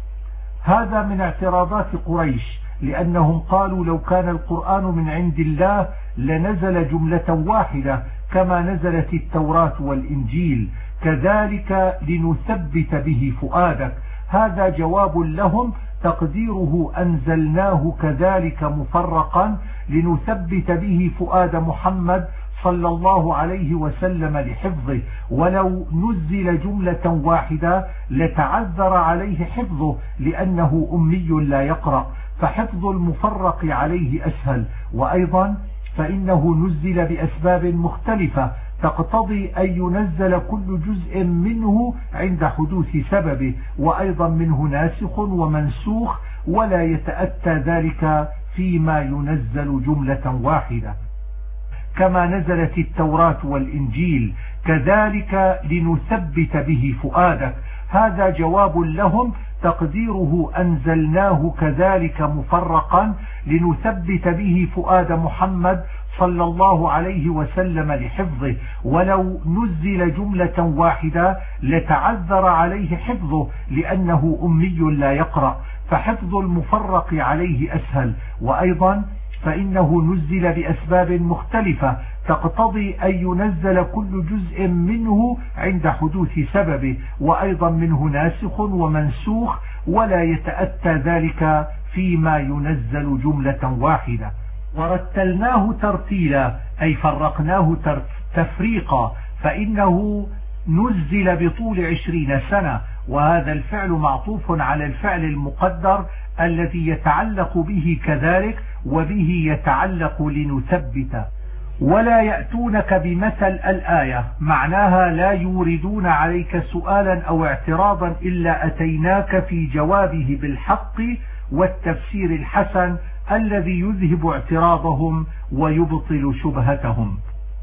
هذا من اعتراضات قريش، لأنهم قالوا لو كان القرآن من عند الله لنزل جملة واحدة كما نزلت التوراة والإنجيل، كذلك لنثبت به فؤادك. هذا جواب لهم، تقديره أنزلناه كذلك مفرقا لنثبت به فؤاد محمد صلى الله عليه وسلم لحفظه، ولو نزل جملة واحدة لتعذر عليه حفظه لأنه أمي لا يقرأ، فحفظ المفرق عليه أسهل. وأيضا فإنه نزل بأسباب مختلفة تقتضي أن ينزل كل جزء منه عند حدوث سببه، وأيضا منه ناسخ ومنسوخ، ولا يتأتى ذلك فيما ينزل جملة واحدة كما نزلت التوراة والإنجيل، كذلك لنثبت به فؤادك. هذا جواب لهم، تقديره أنزلناه كذلك مفرقا لنثبت به فؤاد محمد صلى الله عليه وسلم لحفظه، ولو نزل جملة واحدة لتعذر عليه حفظه لأنه أمي لا يقرأ، فحفظ المفرق عليه أسهل. وأيضا فإنه نزل بأسباب مختلفة تقتضي أن ينزل كل جزء منه عند حدوث سببه، وأيضا منه ناسخ ومنسوخ، ولا يتأتى ذلك فيما ينزل جملة واحدة. ورتلناه ترتيلا، أي فرقناه تفريقا، فإنه نزل بطول 20 سنة، وهذا الفعل معطوف على الفعل المقدر الذي يتعلق به كذلك، وبه يتعلق لنثبت. ولا يأتونك بمثل الآية، معناها لا يوردون عليك سؤالا أو اعتراضا إلا أتيناك في جوابه بالحق والتفسير الحسن الذي يذهب اعتراضهم ويبطل شبهتهم.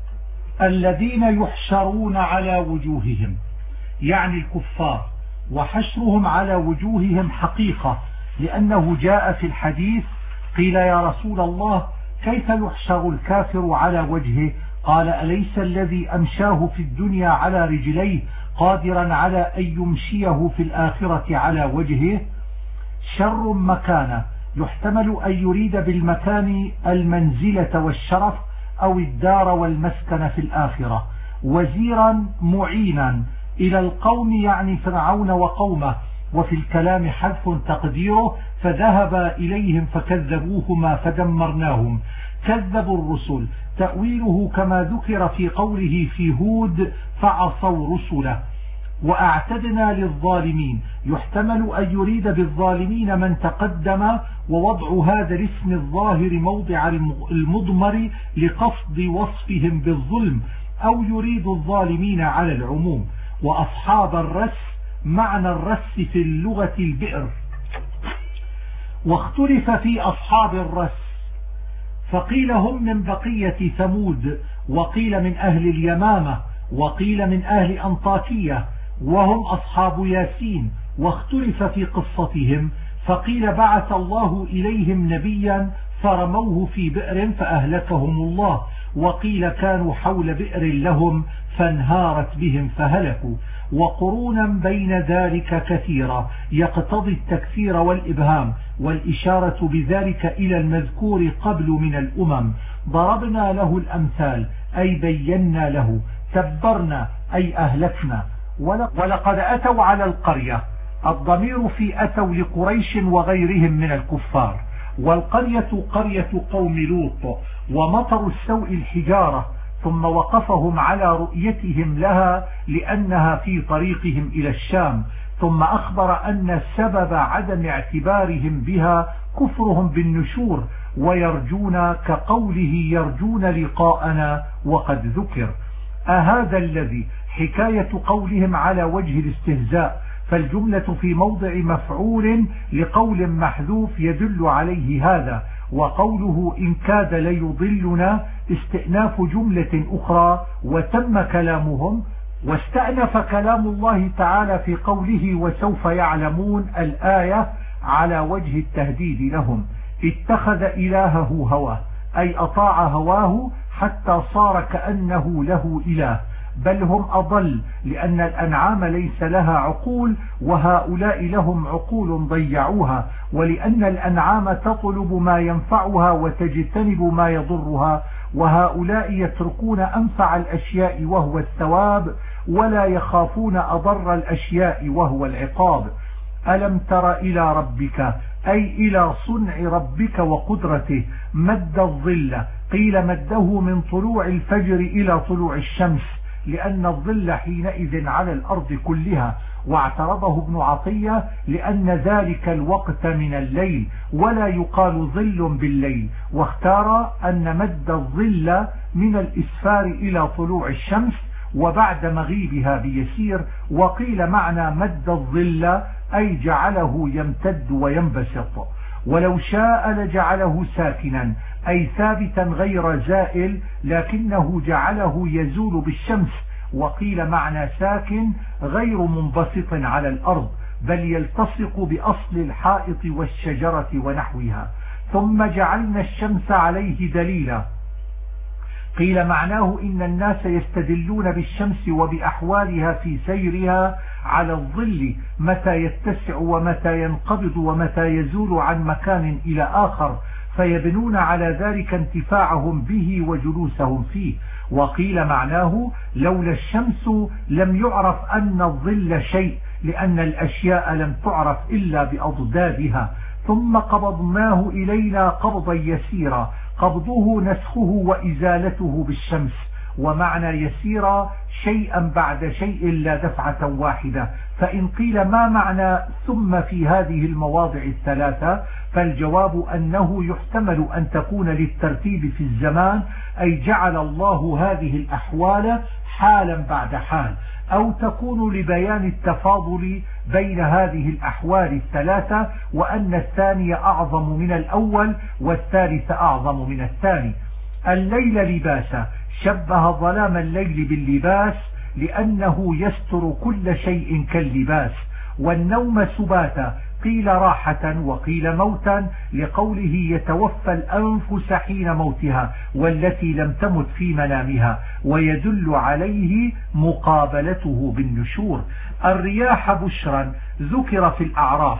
الذين يحشرون على وجوههم، يعني الكفار، وحشرهم على وجوههم حقيقة، لأنه جاء في الحديث: قيل يا رسول الله كيف يحشر الكافر على وجهه؟ قال: أليس الذي أمشاه في الدنيا على رجليه قادرا على أن يمشيه في الآخرة على وجهه؟ شر مكانه، يحتمل أن يريد بالمكان المنزلة والشرف أو الدار والمسكن في الآخرة. وزيرا معينا إلى القوم، يعني فرعون وقومه. وفي الكلام حذف تقديره: فذهب إليهم فكذبوهما فدمرناهم. كذبوا الرسل، تأويله كما ذكر في قوله في هود: فعصوا رسله. وأعتدنا للظالمين، يحتمل أن يريد بالظالمين من تقدم، ووضع هذا الاسم الظاهر موضع المضمر لقصد وصفهم بالظلم، أو يريد الظالمين على العموم. وأصحاب الرس، معنى الرس في اللغة البئر. واختلف في أصحاب الرس، فقيل هم من بقية ثمود، وقيل من أهل اليمامة، وقيل من أهل أنطاكية، وهم أصحاب ياسين. واختلف في قصتهم، فقيل بعث الله إليهم نبيا فرموه في بئر فأهلكهم الله، وقيل كانوا حول بئر لهم فانهارت بهم فهلكوا. وقرونا بين ذلك كثيرا، يقتضي التكثير والإبهام، والإشارة بذلك إلى المذكور قبل من الأمم. ضربنا له الأمثال أي بينا له، تبرنا أي أهلكنا. ولقد أتوا على القرية، الضمير في أتوا لقريش وغيرهم من الكفار، والقرية قرية قوم لوط، ومطر السوء الحجارة، ثم وقفهم على رؤيتهم لها لأنها في طريقهم إلى الشام، ثم أخبر أن سبب عدم اعتبارهم بها كفرهم بالنشور، ويرجون كقوله يرجون لقاءنا وقد ذكر. أهذا الذي حكاية قولهم على وجه الاستهزاء، فالجملة في موضع مفعول لقول محذوف يدل عليه هذا، وقوله إن كاد ليضلنا استئناف جملة أخرى وتم كلامهم. واستأنف كلام الله تعالى في قوله وسوف يعلمون الآية على وجه التهديد لهم. اتخذ إلهه هواه أي أطاع هواه حتى صار كأنه له إله، بل هم أضل لأن الأنعام ليس لها عقول وهؤلاء لهم عقول ضيعوها، ولأن الأنعام تطلب ما ينفعها وتجتنب ما يضرها، وهؤلاء يتركون أنفع الأشياء وهو الثواب ولا يخافون أضر الأشياء وهو العقاب. ألم تر إلى ربك أي إلى صنع ربك وقدرته مد الظل، قيل مده من طلوع الفجر إلى طلوع الشمس لأن الظل حينئذ على الأرض كلها، واعترضه ابن عطية لأن ذلك الوقت من الليل ولا يقال ظل بالليل، واختار أن مد الظل من الإسفار إلى طلوع الشمس وبعد مغيبها بيسير. وقيل معنى مد الظل أي جعله يمتد وينبسط، ولو شاء لجعله ساكنا أي ثابتا غير زائل لكنه جعله يزول بالشمس. وقيل معنى ساكن غير منبسط على الأرض بل يلتصق بأصل الحائط والشجرة ونحوها. ثم جعلنا الشمس عليه دليلا، قيل معناه إن الناس يستدلون بالشمس وبأحوالها في سيرها على الظل متى يتسع ومتى ينقبض ومتى يزول عن مكان إلى آخر، فيبنون على ذلك انتفاعهم به وجلوسهم فيه. وقيل معناه لولا الشمس لم يعرف أن الظل شيء لأن الأشياء لم تعرف إلا بأضدادها. ثم قبضناه إلينا قبضا يسيرا، قبضه نسخه وإزالته بالشمس، ومعنى يسيرا شيئا بعد شيء لا دفعة واحدة. فإن قيل ما معنى ثم في هذه المواضع الثلاثة، فالجواب أنه يحتمل أن تكون للترتيب في الزمان أي جعل الله هذه الأحوال حالا بعد حال، أو تكون لبيان التفاضل بين هذه الأحوال الثلاثة، وأن الثاني أعظم من الأول والثالث أعظم من الثاني. الليل لباسا، شبه ظلام الليل باللباس لأنه يستر كل شيء كاللباس. والنوم سباتا، قيل راحة وقيل موتا لقوله يتوفى الأنفس حين موتها والتي لم تمت في منامها، ويدل عليه مقابلته بالنشور. الرياح بشرا ذكر في الأعراف،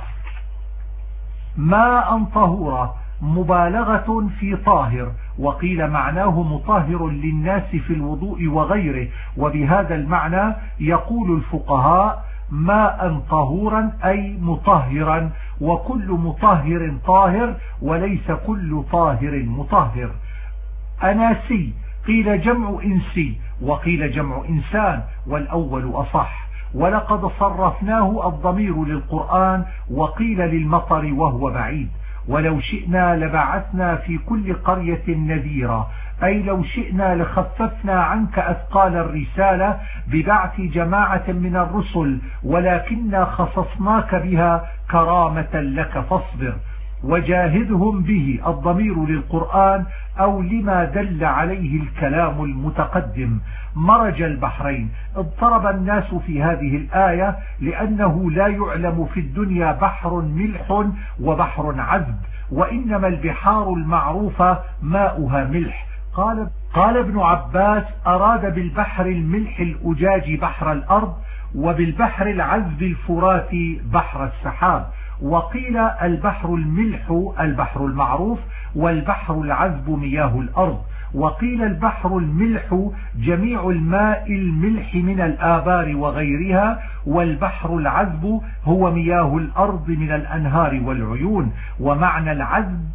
ماء طهورا مبالغة في طاهر، وقيل معناه مطهر للناس في الوضوء وغيره. وبهذا المعنى يقول الفقهاء ماء طهورا أي مطهرا، وكل مطهر طاهر وليس كل طاهر مطهر. أناسي، قيل جمع إنسي وقيل جمع إنسان والأول أصح. ولقد صرفناه الضمير للقرآن وقيل للمطر وهو بعيد. ولو شئنا لبعثنا في كل قرية نذيرا، أي لو شئنا لخففنا عنك أثقال الرسالة ببعث جماعة من الرسل، ولكننا خصصناك بها كرامة لك فاصبر. وجاهدهم به الضمير للقرآن أو لما دل عليه الكلام المتقدم. مرج البحرين، اضطرب الناس في هذه الآية لأنه لا يعلم في الدنيا بحر ملح وبحر عذب، وإنما البحار المعروفة ماؤها ملح. قال ابن عباس أراد بالبحر الملح الأجاج بحر الأرض، وبالبحر العذب الفرات بحر السحاب. وقيل البحر الملح البحر المعروف، والبحر العذب مياه الأرض. وقيل البحر الملح جميع الماء الملح من الآبار وغيرها، والبحر العذب هو مياه الأرض من الأنهار والعيون. ومعنى العذب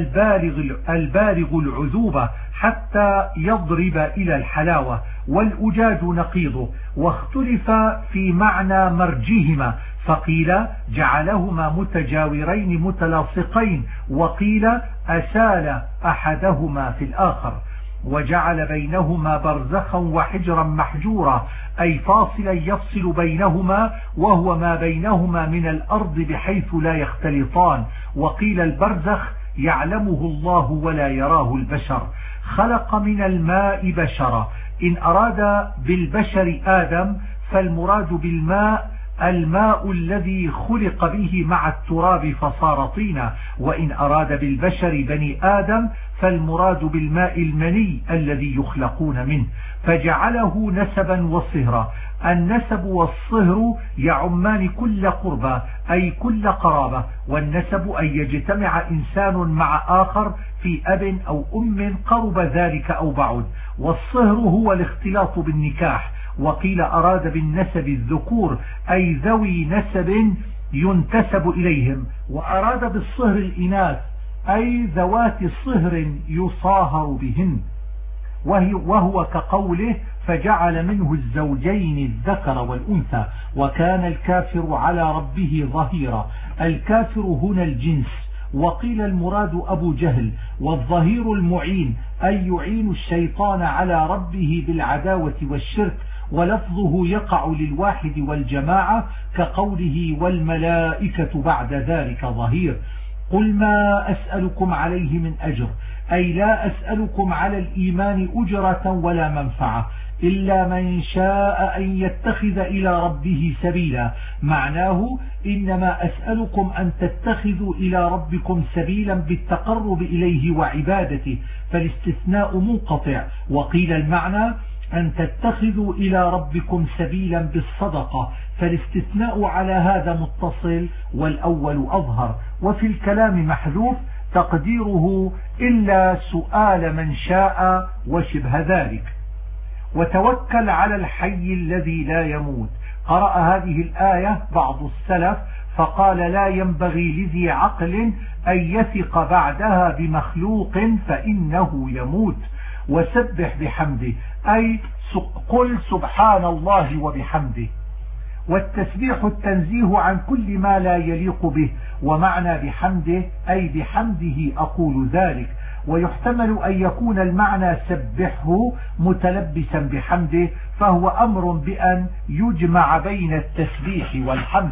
البالغ العذوبة حتى يضرب إلى الحلاوة، والأجاج نقيضه. واختلف في معنى مرجهما، فقيل جعلهما متجاورين متلاصقين، وقيل أسال أحدهما في الآخر، وجعل بينهما برزخا وحجرا محجورا، أي فاصلا يفصل بينهما، وهو ما بينهما من الأرض بحيث لا يختلطان. وقيل البرزخ يعلمه الله ولا يراه البشر. خلق من الماء بشرا. إن أراد بالبشر آدم فالمراد بالماء الماء الذي خلق به مع التراب فصار طينا، وإن أراد بالبشر بني آدم فالمراد بالماء المني الذي يخلقون منه، فجعله نسبا وصهرا. النسب والصهر يعمان كل قربة أي كل قرابة، والنسب أن يجتمع إنسان مع آخر في أب أو أم قرب ذلك أو بعد، والصهر هو الاختلاط بالنكاح. وقيل أراد بالنسب الذكور أي ذوي نسب ينتسب إليهم، وأراد بالصهر الإناث أي ذوات صهر يصاهر بهن، وهو كقوله فجعل منه الزوجين الذكر والأنثى. وكان الكافر على ربه ظهيرا. الكافر هنا الجنس. وقيل المراد أبو جهل، والظهير المعين أي يعين الشيطان على ربه بالعداوة والشرك، ولفظه يقع للواحد والجماعة كقوله والملائكة بعد ذلك ظهير. قل ما أسألكم عليه من أجر، أي لا أسألكم على الإيمان أجرة ولا منفعة إلا من شاء أن يتخذ إلى ربه سبيلا. معناه إنما أسألكم أن تتخذوا إلى ربكم سبيلا بالتقرب إليه وعبادته، فالاستثناء منقطع. وقيل المعنى أن تتخذوا إلى ربكم سبيلا بالصدقة، فالاستثناء على هذا متصل والأول أظهر. وفي الكلام محذوف تقديره إلا سؤال من شاء وشبه ذلك. وتوكل على الحي الذي لا يموت. قرأ هذه الآية بعض السلف فقال لا ينبغي لذي عقل أن يثق بعدها بمخلوق فإنه يموت. وسبح بحمده أي قل سبحان الله وبحمده. والتسبيح التنزيه عن كل ما لا يليق به، ومعنى بحمده أي بحمده أقول ذلك. ويحتمل أن يكون المعنى سبحه متلبسا بحمده، فهو أمر بأن يجمع بين التسبيح والحمد.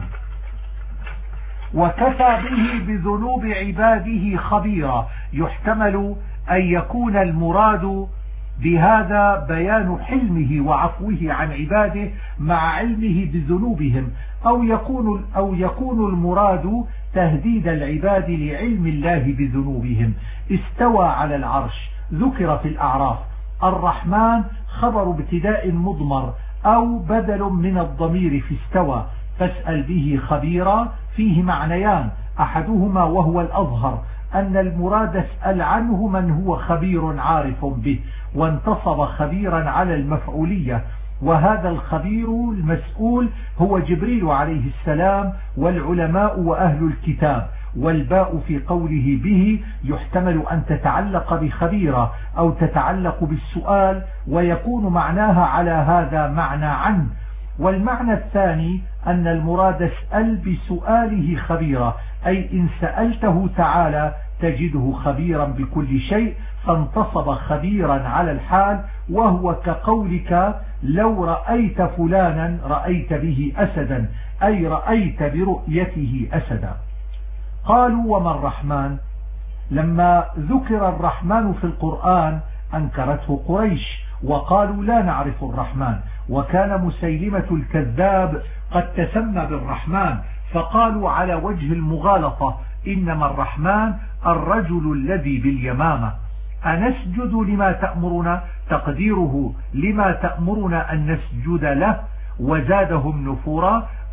وكفى به بذنوب عباده خبيرا. يحتمل أن يكون المراد بهذا بيان حلمه وعفوه عن عباده مع علمه بذنوبهم، أو يكون المراد تهديد العباد لعلم الله بذنوبهم. استوى على العرش ذكر في الأعراف. الرحمن خبر ابتداء مضمر أو بدل من الضمير في استوى، فاسأل به خبيرا فيه معنيان، أحدهما وهو الأظهر أن المراد اسأل عنه من هو خبير عارف به، وانتصب خبيرا على المفعولية، وهذا الخبير المسؤول هو جبريل عليه السلام والعلماء وأهل الكتاب. والباء في قوله به يحتمل أن تتعلق بخبيرة أو تتعلق بالسؤال، ويكون معناها على هذا معنى عنه. والمعنى الثاني أن المراد اسأل بسؤاله خبيرا، أي إن سألته تعالى تجده خبيرا بكل شيء، فانتصب خبيرا على الحال، وهو كقولك لو رأيت فلانا رأيت به أسدا، أي رأيت برؤيته أسدا. قالوا وما الرحمن؟ لما ذكر الرحمن في القرآن أنكرته قريش وقالوا لا نعرف الرحمن، وكان مسيلمة الكذاب قد تسمى بالرحمن، فقالوا على وجه المغالطة إنما الرحمن الرجل الذي باليمامة. أنسجد لما تأمرنا؟ تقديره لما تأمرنا أن نسجد له. وزادهم نفورا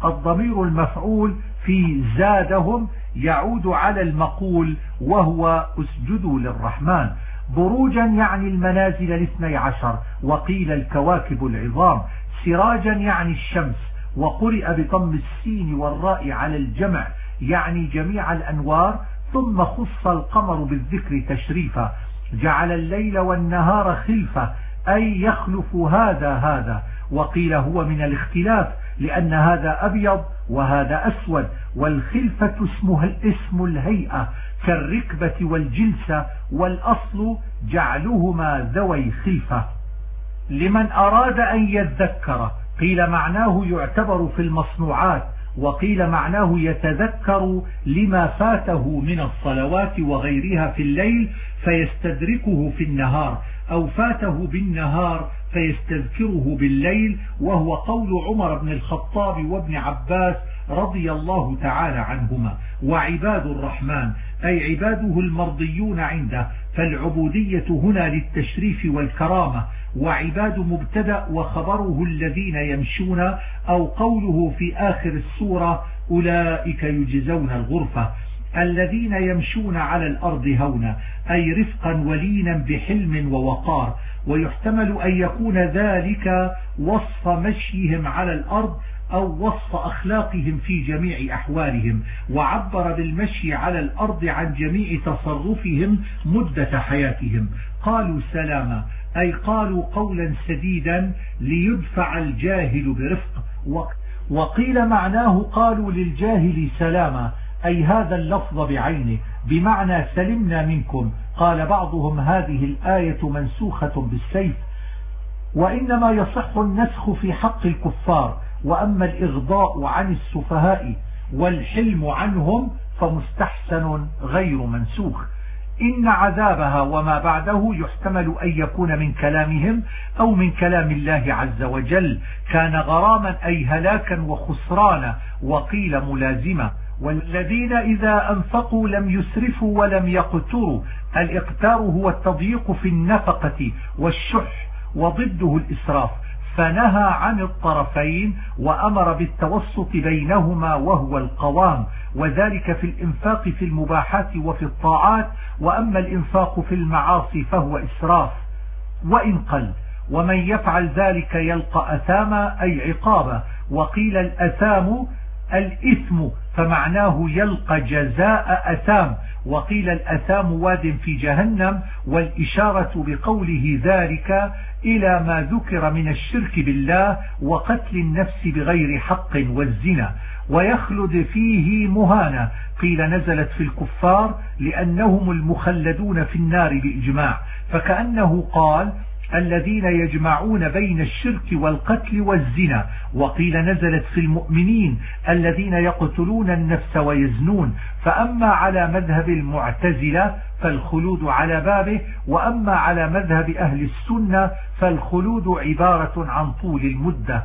الضمير المفعول في زادهم يعود على المقول وهو اسجدوا للرحمن. بروجا يعني المنازل 12، وقيل الكواكب العظام. سراجا يعني الشمس، وقرئ بضم السين والراء على الجمع يعني جميع الأنوار، ثم خص القمر بالذكر تشريفا. جعل الليل والنهار خلفة أي يخلف هذا، وقيل هو من الاختلاف لأن هذا أبيض وهذا أسود، والخلفة اسم الهيئة كالركبة والجلسة، والأصل جعلهما ذوي خلفة. لمن أراد أن يذكر قيل معناه يعتبر في المصنوعات، وقيل معناه يتذكر لما فاته من الصلوات وغيرها في الليل فيستدركه في النهار، أو فاته بالنهار فيستذكره بالليل، وهو قول عمر بن الخطاب وابن عباس رضي الله تعالى عنهما. وعباد الرحمن أي عباده المرضيون عنده، فالعبودية هنا للتشريف والكرامة. وعباد مبتدأ وخبره الذين يمشون، أو قوله في آخر السورة أولئك يجزون الغرفة. الذين يمشون على الأرض هونا أي رفقا ولينا بحلم ووقار، ويحتمل أن يكون ذلك وصف مشيهم على الأرض أو وصف أخلاقهم في جميع أحوالهم. وعبر بالمشي على الأرض عن جميع تصرفهم مدة حياتهم. قالوا سلاما أي قالوا قولا سديدا ليدفع الجاهل برفق. وقيل معناه قالوا للجاهل سلاما أي هذا اللفظ بعينه بمعنى سلمنا منكم. قال بعضهم هذه الآية منسوخة بالسيف، وإنما يصح النسخ في حق الكفار، وأما الإغضاء عن السفهاء والحلم عنهم فمستحسن غير منسوخ. إن عذابها وما بعده يحتمل أن يكون من كلامهم أو من كلام الله عز وجل. كان غراما أي هلاكا وخسرانا، وقيل ملازمة. والذين إذا أنفقوا لم يسرفوا ولم يقتروا. الإقتار هو التضييق في النفقة والشح، وضده الإسراف، فنهى عن الطرفين وأمر بالتوسط بينهما وهو القوام، وذلك في الإنفاق في المباحات وفي الطاعات. وأما الإنفاق في المعاصي فهو إسراف وإن قل. ومن يفعل ذلك يلقى أثاما أي عقابا. وقيل الأثام الإثم فمعناه يلقى جزاء أثام. وقيل الأثام واد في جهنم، والإشارة بقوله ذلك إلى ما ذكر من الشرك بالله وقتل النفس بغير حق والزنا. ويخلد فيه مهانا قيل نزلت في الكفار لأنهم المخلدون في النار بإجماع، فكأنه قال الذين يجمعون بين الشرك والقتل والزنا. وقيل نزلت في المؤمنين الذين يقتلون النفس ويزنون. فأما على مذهب المعتزلة فالخلود على بابه، وأما على مذهب أهل السنة فالخلود عبارة عن طول المدة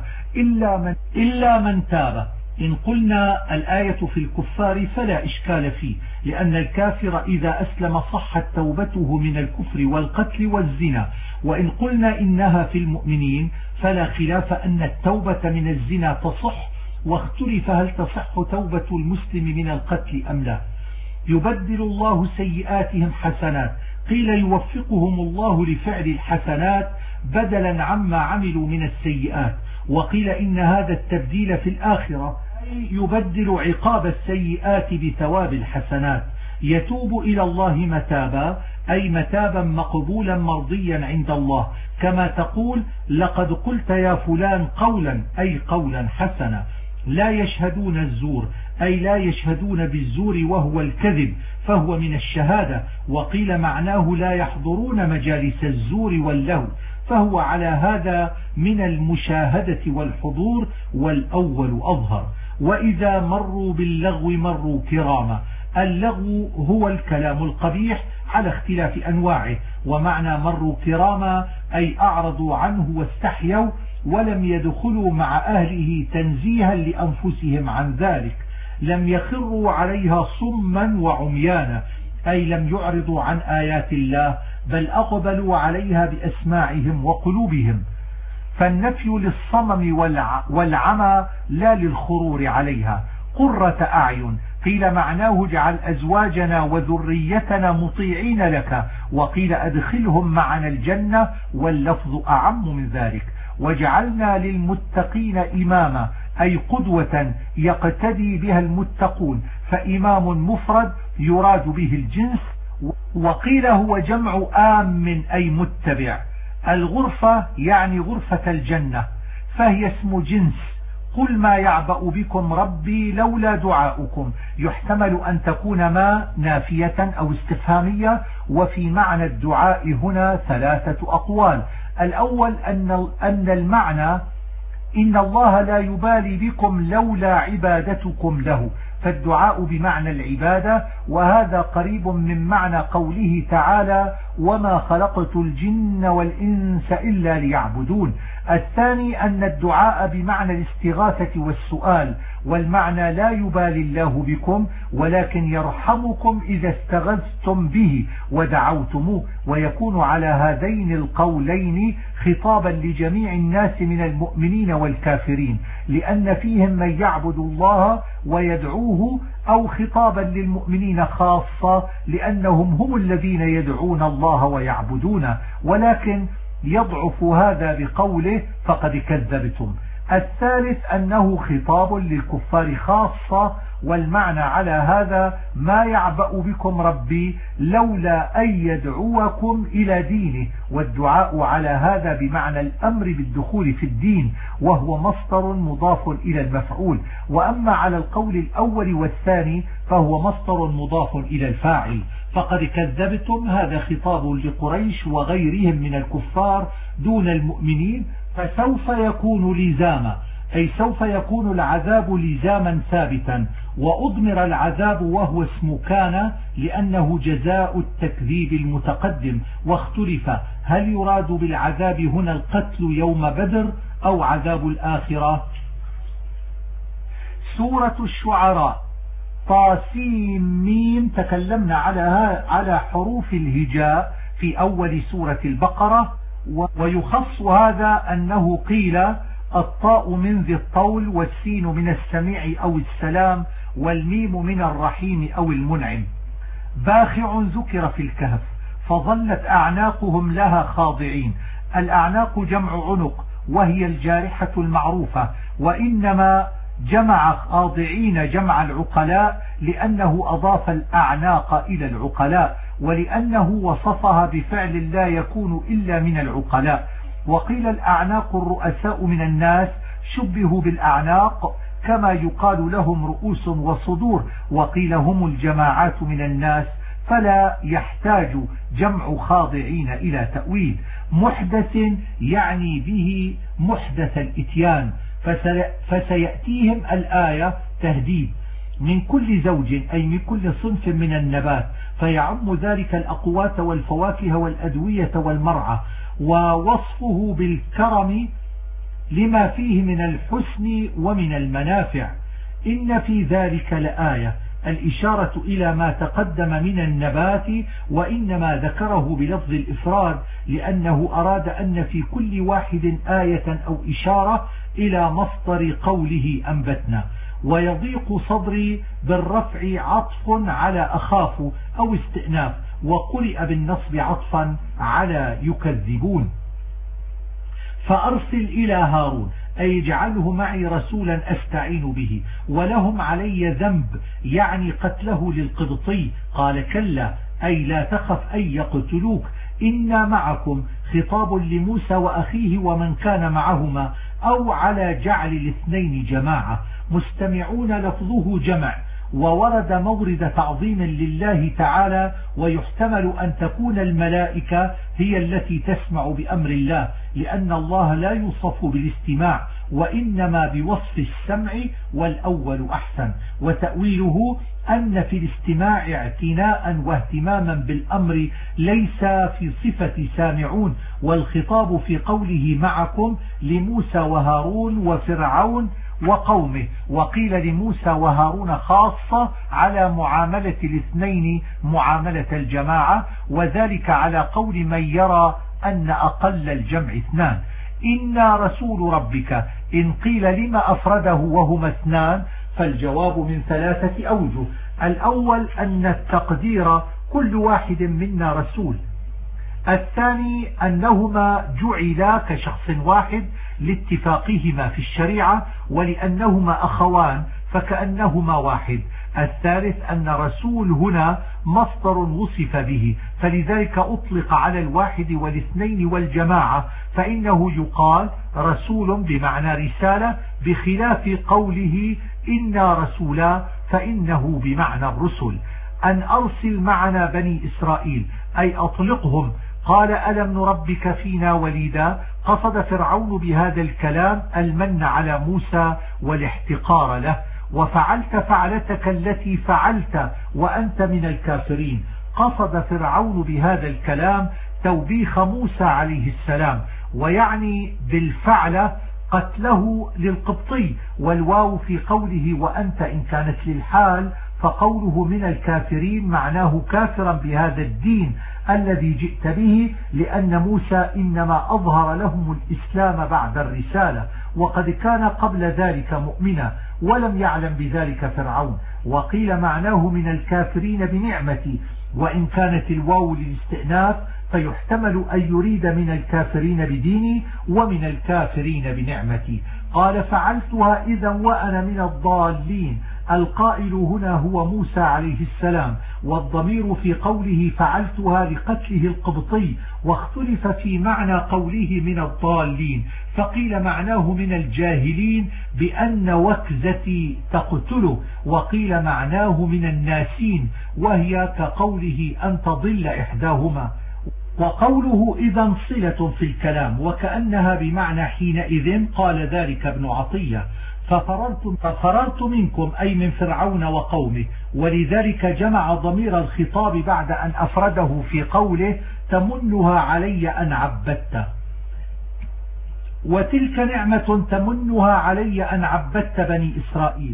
إلا من تاب. إن قلنا الآية في الكفار فلا إشكال فيه، لأن الكافر إذا أسلم صحت توبته من الكفر والقتل والزنا. وإن قلنا إنها في المؤمنين فلا خلاف أن التوبة من الزنا تصح، واختلف هل تصح توبة المسلم من القتل أم لا. يبدل الله سيئاتهم حسنات، قيل يوفقهم الله لفعل الحسنات بدلا عما عملوا من السيئات. وقيل إن هذا التبديل في الآخرة يبدل عقاب السيئات بثواب الحسنات. يتوب إلى الله متابا أي متابا مقبولا مرضيا عند الله، كما تقول لقد قلت يا فلان قولا أي قولا حسنا. لا يشهدون الزور أي لا يشهدون بالزور وهو الكذب، فهو من الشهادة. وقيل معناه لا يحضرون مجالس الزور واللهو، فهو على هذا من المشاهدة والحضور، والأول أظهر. وإذا مروا باللغو مروا كراما. اللغو هو الكلام القبيح على اختلاف أنواعه، ومعنى مروا كراما أي أعرضوا عنه واستحيوا ولم يدخلوا مع أهله تنزيها لأنفسهم عن ذلك. لم يخروا عليها صما وعميانا أي لم يعرضوا عن آيات الله، بل أقبلوا عليها بأسماعهم وقلوبهم. فالنفي للصمم والعمى لا للخرور عليها. قرة أعين قيل معناه اجعل أزواجنا وذريتنا مطيعين لك، وقيل أدخلهم معنا الجنة، واللفظ أعم من ذلك. وجعلنا للمتقين إماما أي قدوة يقتدي بها المتقون، فإمام مفرد يراد به الجنس، وقيل هو جمع آم أي متبع. الغرفة يعني غرفة الجنة، فهي اسم جنس. قل ما يعبأ بكم ربي لولا دعاؤكم، يحتمل أن تكون ما نافية أو استفهامية. وفي معنى الدعاء هنا ثلاثة أقوال. الأول أن المعنى إن الله لا يبالي بكم لولا عبادتكم له، فالدعاء بمعنى العبادة، وهذا قريب من معنى قوله تعالى وما خلقت الجن والإنس إلا ليعبدون. الثاني أن الدعاء بمعنى الاستغاثة والسؤال، والمعنى لا يبالي الله بكم ولكن يرحمكم إذا استغثتم به ودعوتموه، ويكون على هذين القولين خطابا لجميع الناس من المؤمنين والكافرين، لأن فيهم من يعبد الله ويدعوه، أو خطابا للمؤمنين خاصة لأنهم هم الذين يدعون الله ويعبدونه، ولكن يضعف هذا بقوله فقد كذبتم. الثالث أنه خطاب للكفار خاصة، والمعنى على هذا ما يعبأ بكم ربي لولا أن يدعوكم إلى دينه، والدعاء على هذا بمعنى الأمر بالدخول في الدين، وهو مصدر مضاف إلى المفعول. وأما على القول الأول والثاني فهو مصدر مضاف إلى الفاعل. فقد كذبتم هذا خطاب لقريش وغيرهم من الكفار دون المؤمنين، فسوف يكون لزاما، أي سوف يكون العذاب لزاما ثابتا. وأضمر العذاب وهو اسم كان لأنه جزاء التكذيب المتقدم، واختلف هل يراد بالعذاب هنا القتل يوم بدر أو عذاب الآخرة. سورة الشعراء طاسيم ميم تكلمنا على حروف الهجاء في أول سورة البقرة، ويخص هذا أنه قيل الطاء من ذي الطول، والسين من السميع أو السلام، والميم من الرحيم أو المنعم. باخع ذكر في الكهف فظلت أعناقهم لها خاضعين. الأعناق جمع عنق، وهي الجارحة المعروفة، وإنما جمع خاضعين جمع العقلاء لأنه أضاف الأعناق إلى العقلاء، ولأنه وصفها بفعل لا يكون إلا من العقلاء. وقيل الأعناق الرؤساء من الناس شبهوا بالأعناق كما يقال لهم رؤوس وصدور، وقيل هم الجماعات من الناس، فلا يحتاج جمع خاضعين إلى تأويل. محدث يعني به محدث الإتيان، فسيأتيهم الآية تهديد من كل زوج أي من كل صنف من النبات، فيعم ذلك الأقوات والفواكه والأدوية والمرعى، ووصفه بالكرم لما فيه من الحسن ومن المنافع. إن في ذلك لآية، الإشارة إلى ما تقدم من النبات، وإنما ذكره بلفظ الإفراد لأنه أراد أن في كل واحد آية أو إشارة إلى مصدر قوله أنبتنا. ويضيق صدري بالرفع عطف على أخاف أو استئناف، وقرئ بالنصب عطفا على يكذبون. فأرسل إلى هارون أي اجعله معي رسولا أستعين به، ولهم علي ذنب يعني قتله للقبطي. قال كلا أي لا تخف أن يقتلوك، إنا معكم خطاب لموسى وأخيه ومن كان معهما، أو على جعل الاثنين جماعة. مستمعون لفظه جمع، وورد مورد تعظيم لله تعالى، ويحتمل أن تكون الملائكة هي التي تسمع بأمر الله، لأن الله لا يوصف بالاستماع وإنما بوصف السمع، والأول أحسن. وتأويله أن في الاستماع اعتناء واهتماما بالأمر ليس في صفة سامعون، والخطاب في قوله معكم لموسى وهارون وفرعون وقومه، وقيل لموسى وهارون خاصة على معاملة الاثنين معاملة الجماعة، وذلك على قول من يرى أن أقل الجمع اثنان. إنا رسول ربك. إن قيل لما أفرده وهما اثنان فالجواب من 3 أوجه. الأول أن التقدير كل واحد منا رسول. الثاني أنهما جعلا كشخص واحد لاتفاقهما في الشريعة ولأنهما أخوان فكأنهما واحد. الثالث أن رسول هنا مصدر وصف به فلذلك أطلق على الواحد والاثنين والجماعة، فإنه يقال رسول بمعنى رسالة بخلاف قوله إنا رسولا فإنه بمعنى الرسل. أن أرسل معنا بني إسرائيل أي أطلقهم. قال ألم نربك فينا وليدا. قصد فرعون بهذا الكلام المن على موسى والاحتقار له. وفعلت فعلتك التي فعلت وأنت من الكافرين. قصد فرعون بهذا الكلام توبيخ موسى عليه السلام، ويعني بالفعل قتله للقبطي، والواو في قوله وأنت إن كانت للحال، فقوله من الكافرين معناه كافرا بهذا الدين الذي جئت به، لأن موسى إنما أظهر لهم الإسلام بعد الرسالة، وقد كان قبل ذلك مؤمنا ولم يعلم بذلك فرعون. وقيل معناه من الكافرين بنعمتي، وإن كانت الواو للاستئناف فيحتمل أن يريد من الكافرين بديني ومن الكافرين بنعمتي. قال فعلتها إذا وأنا من الضالين. القائل هنا هو موسى عليه السلام، والضمير في قوله فعلتها لقتله القبطي، واختلف في معنى قوله من الضالين، فقيل معناه من الجاهلين بأن وكزتي تقتله، وقيل معناه من الناسين، وهي كقوله أن تضل إحداهما. وقوله إذا صلة في الكلام وكأنها بمعنى حينئذ. قال ذلك ابن عطية ففررت منكم أي من فرعون وقومه، ولذلك جمع ضمير الخطاب بعد أن أفرده في قوله تمنها علي أن عبدت. وتلك نعمة تمنها علي أن عبدت بني إسرائيل.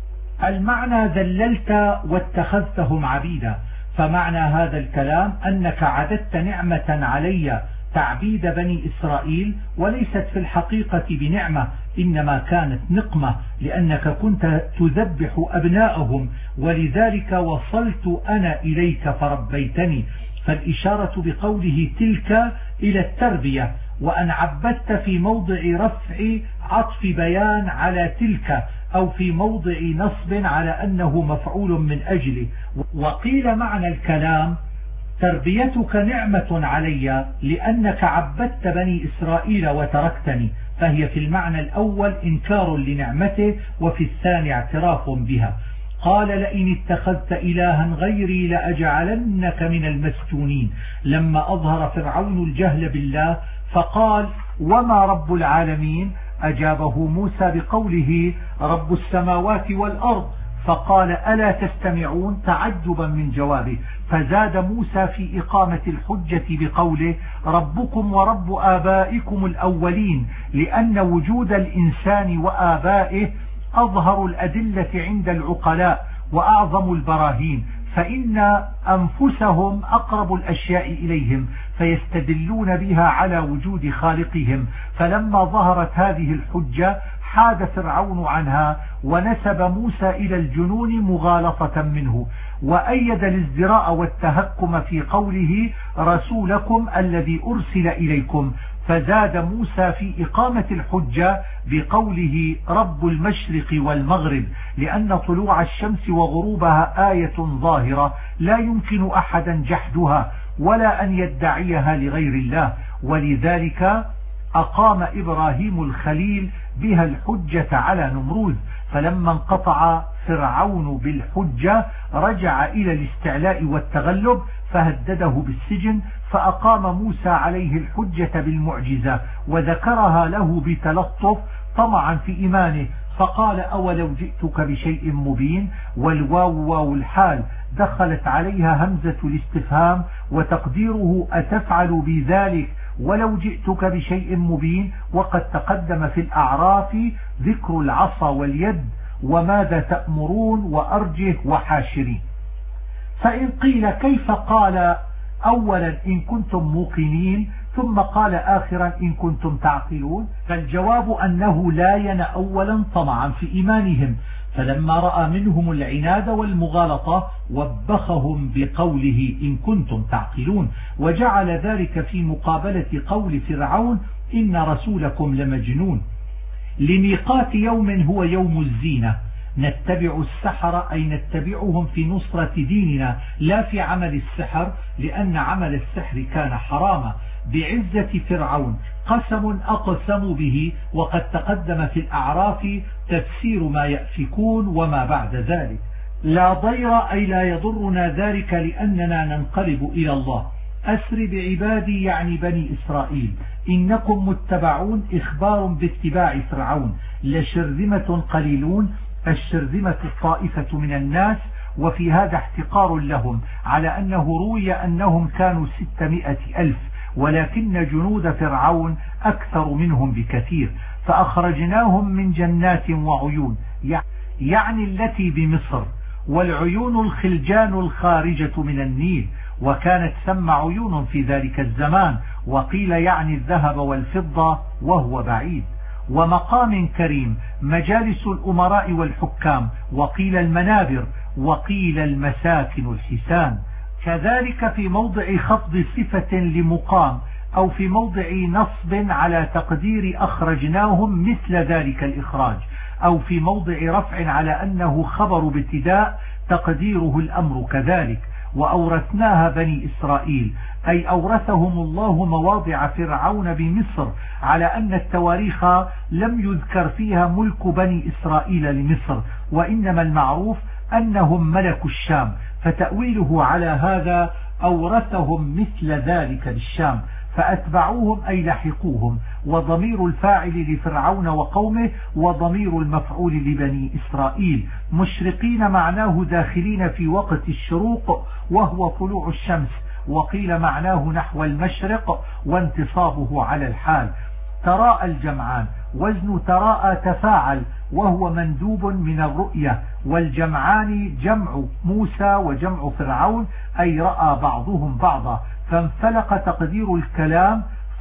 المعنى ذللت واتخذتهم عبيدا. فمعنى هذا الكلام أنك عددت نعمة علي تعبيد بني إسرائيل، وليست في الحقيقة بنعمة، إنما كانت نقمة، لأنك كنت تذبح أبناءهم، ولذلك وصلت أنا إليك فربيتني. فالإشارة بقوله تلك إلى التربية، وأن عبدت في موضع رفع عطف بيان على تلك، أو في موضع نصب على أنه مفعول من أجله. وقيل معنى الكلام تربيتك نعمة علي لأنك عبدت بني إسرائيل وتركتني، فهي في المعنى الأول إنكار لنعمته، وفي الثاني اعتراف بها. قال لئن اتخذت إلها غيري لأجعلنك من المسجونين. لما أظهر فرعون الجهل بالله فقال وما رب العالمين؟ أجابه موسى بقوله رب السماوات والأرض، فقال ألا تستمعون تعجبا من جوابه. فزاد موسى في إقامة الحجة بقوله ربكم ورب آبائكم الأولين، لأن وجود الإنسان وآبائه أظهر الأدلة عند العقلاء وأعظم البراهين، فإن أنفسهم أقرب الأشياء إليهم فيستدلون بها على وجود خالقهم. فلما ظهرت هذه الحجة حاد فرعون عنها ونسب موسى إلى الجنون مغالطة منه، وأيد الازدراء والتهكم في قوله رسولكم الذي أرسل إليكم. فزاد موسى في إقامة الحجة بقوله رب المشرق والمغرب، لأن طلوع الشمس وغروبها آية ظاهرة لا يمكن أحدا جحدها ولا أن يدعيها لغير الله، ولذلك أقام إبراهيم الخليل بها الحجة على نمرود. فلما انقطع فرعون بالحجة رجع إلى الاستعلاء والتغلب فهدده بالسجن، فأقام موسى عليه الحجة بالمعجزة وذكرها له بتلطف طمعا في إيمانه، فقال أولو جئتك بشيء مبين. والواو واو الحال دخلت عليها همزة الاستفهام، وتقديره أتفعل بذلك ولو جئتك بشيء مبين. وقد تقدم في الأعراف ذكر العصا واليد وماذا تأمرون وأرجه وحاشرين. فإن قيل كيف قال أولا إن كنتم موقنين، ثم قال آخرا إن كنتم تعقلون. فالجواب أنه لا ين أولا طمعا في إيمانهم، فلما رأى منهم العناد والمغالطة وبخهم بقوله إن كنتم تعقلون، وجعل ذلك في مقابلة قول فرعون إن رسولكم لمجنون. لميقات يوم هو يوم الزينة نتبع السحر، أي نتبعهم في نصرة ديننا لا في عمل السحر، لأن عمل السحر كان حراما. بعزة فرعون قسم أقسموا به، وقد تقدم في الأعراف تفسير ما يأفكون وما بعد ذلك. لا ضير أي لا يضرنا ذلك لأننا ننقلب إلى الله. أسر بعبادي يعني بني إسرائيل إنكم متبعون، إخبار باتباع فرعون. لشرذمة قليلون، الشرذمة الطائفة من الناس، وفي هذا احتقار لهم، على أنه روي أنهم كانوا 600,000 ولكن جنود فرعون أكثر منهم بكثير. فأخرجناهم من جنات وعيون، يعني التي بمصر، والعيون الخلجان الخارجة من النيل، وكانت ثم عيون في ذلك الزمان، وقيل يعني الذهب والفضة وهو بعيد. ومقام كريم، مجالس الأمراء والحكام، وقيل المنابر، وقيل المساكن الحسان. كذلك في موضع خفض صفة لمقام، أو في موضع نصب على تقدير أخرجناهم مثل ذلك الإخراج، أو في موضع رفع على أنه خبر بابتداء تقديره الأمر كذلك. وأورثناها بني إسرائيل، أي أورثهم الله مواضع فرعون بمصر، على أن التواريخ لم يذكر فيها ملك بني إسرائيل لمصر، وإنما المعروف أنهم ملكوا الشام، فتأويله على هذا أورثهم مثل ذلك للشام، فأتبعوهم أي لحقوهم. وضمير الفاعل لفرعون وقومه، وضمير المفعول لبني إسرائيل. مشرقين معناه داخلين في وقت الشروق وهو طلوع الشمس، وقيل معناه نحو المشرق وانتصابه على الحال. تراءى الجمعان، وزن تراءى تفاعل، وهو مندوب من الرؤية. والجمعان جمع موسى وجمع فرعون، أي رأى بعضهم بعضا. فانفلق تقدير الكلام،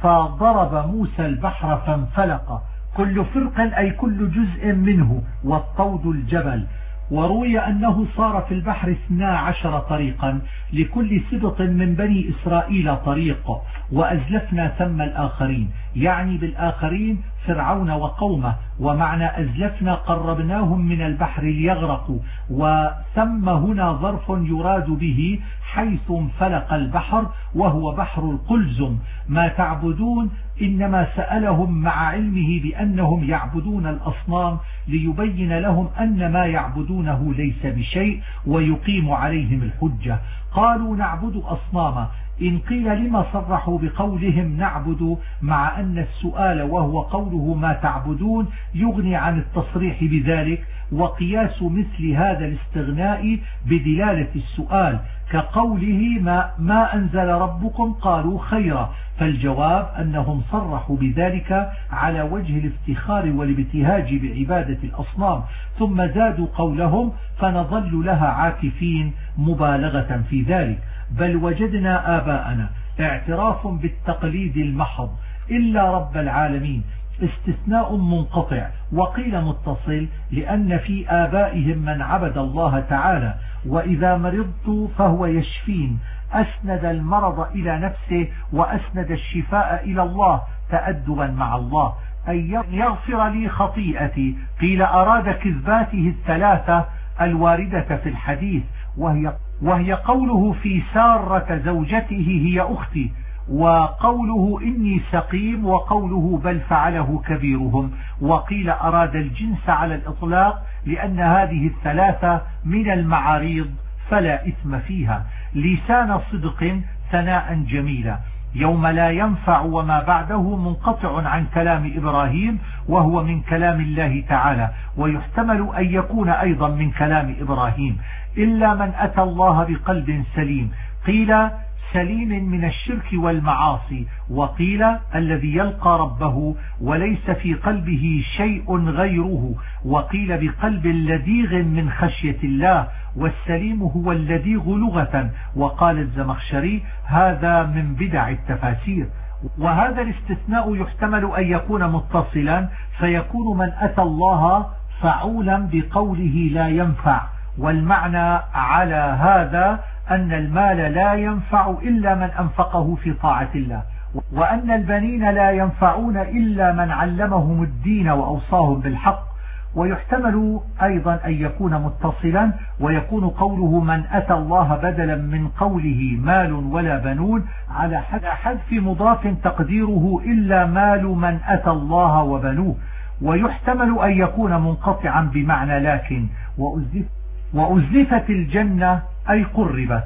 فضرب موسى البحر فانفلق، كل فرق أي كل جزء منه، والطود الجبل. وروي أنه صار في البحر 12 طريقا، لكل سبط من بني إسرائيل طريق، وأزلفنا ثم الآخرين، يعني بالآخرين فرعون وقومه. ومعنى أزلفنا قربناهم من البحر ليغرقوا، وثم هنا ظرف يراد به حيث انفلق البحر، وهو بحر القلزم. ما تعبدون إنما سألهم مع علمه بأنهم يعبدون الأصنام، ليبين لهم أن ما يعبدونه ليس بشيء، ويقيم عليهم الحجة. قالوا نعبد أصناما، إن قيل لما صرحوا بقولهم نعبد، مع أن السؤال وهو قوله ما تعبدون يغني عن التصريح بذلك، وقياس مثل هذا الاستغناء بدلالة السؤال، كقوله ما أنزل ربكم، قالوا خيرا. فالجواب أنهم صرحوا بذلك على وجه الافتخار والابتهاج بعبادة الأصنام، ثم زادوا قولهم فنظل لها عاكفين مبالغة في ذلك. بل وجدنا آباءنا، اعتراف بالتقليد المحض، إلا رب العالمين، استثناء منقطع. وقيل متصل، لأن في آبائهم من عبد الله تعالى. وإذا مرضت فهو يشفين، أسند المرض إلى نفسه وأسند الشفاء إلى الله تأدبا مع الله، أي يغفر لي خطيئتي. قيل أراد كذباته الثلاثة الواردة في الحديث، وهي قوله في سارة زوجته هي أختي، وقوله إني سقيم، وقوله بل فعله كبيرهم. وقيل أراد الجنس على الإطلاق، لأن هذه الثلاثة من المعاريض فلا إثم فيها. لسان صدق ثناء جميلا، يوم لا ينفع وما بعده منقطع عن كلام إبراهيم، وهو من كلام الله تعالى، ويحتمل أن يكون أيضا من كلام إبراهيم. إلا من أتى الله بقلب سليم، قيل سليم من الشرك والمعاصي، وقيل الذي يلقى ربه وليس في قلبه شيء غيره، وقيل بقلب لديغ من خشية الله، والسليم هو اللديغ لغة. وقال الزمخشري هذا من بدع التفاسير. وهذا الاستثناء يحتمل أن يكون متصلا، فيكون من أتى الله فعولا بقوله لا ينفع، والمعنى على هذا أن المال لا ينفع إلا من أنفقه في طاعة الله، وأن البنين لا ينفعون إلا من علمهم الدين وأوصاهم بالحق. ويحتمل أيضا أن يكون متصلا، ويكون قوله من أتى الله بدلا من قوله مال ولا بنون على حذف مضاف تقديره إلا مال من أتى الله وبنوه. ويحتمل أن يكون منقطعا بمعنى لكن، وأزلفت الجنة أي قربت.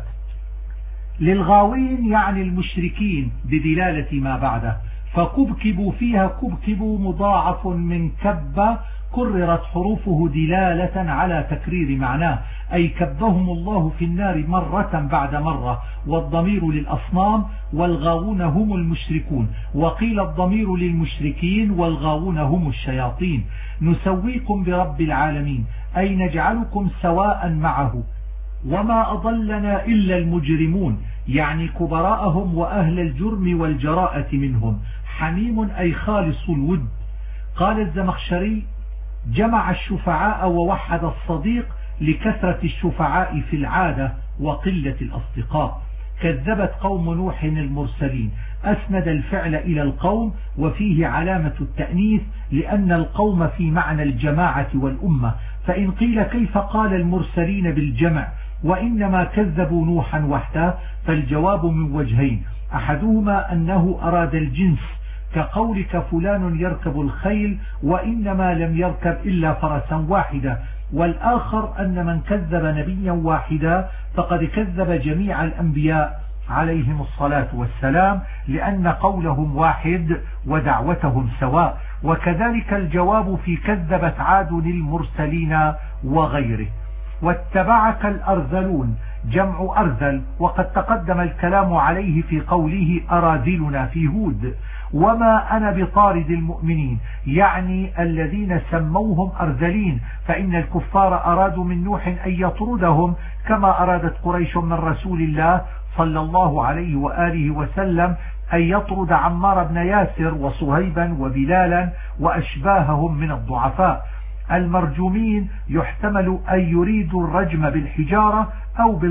للغاوين يعني المشركين بدلالة ما بعده، فكبكبوا فيها كبكبوا مضاعف من كب، كررت حروفه دلالة على تكرير معناه، أي كبهم الله في النار مرة بعد مرة، والضمير للأصنام والغاوون هم المشركون، وقيل الضمير للمشركين والغاوون هم الشياطين. نسويكم برب العالمين أي نجعلكم سواء معه، وما أضلنا إلا المجرمون يعني كبراءهم وأهل الجرم والجراءة منهم. حميم أي خالص الود. قال الزمخشري جمع الشفعاء ووحد الصديق لكثرة الشفعاء في العادة وقلة الأصدقاء. كذبت قوم نوح المرسلين، أسند الفعل إلى القوم وفيه علامة التأنيث لأن القوم في معنى الجماعة والأمة، فإن قيل كيف قال المرسلين بالجمع وإنما كذبوا نوحا وحده، فالجواب من وجهين، أحدهما أنه أراد الجنس كقولك فلان يركب الخيل وإنما لم يركب إلا فرسا واحدة، والآخر أن من كذب نبيا واحدا فقد كذب جميع الأنبياء عليهم الصلاة والسلام، لأن قولهم واحد ودعوتهم سواء. وكذلك الجواب في كذبت عاد المرسلين وغيره. واتبعك الأرذلون جمع أرذل، وقد تقدم الكلام عليه في قوله أراذلنا في هود. وما أنا بطارد المؤمنين يعني الذين سموهم أرذلين، فإن الكفار أرادوا من نوح أن يطردهم كما أرادت قريش من رسول الله صلى الله عليه وآله وسلم أن يطرد عمار بن ياسر وصهيبا وبلالا وأشباههم من الضعفاء. المرجومين يحتمل أن يريدوا الرجم بالحجارة أو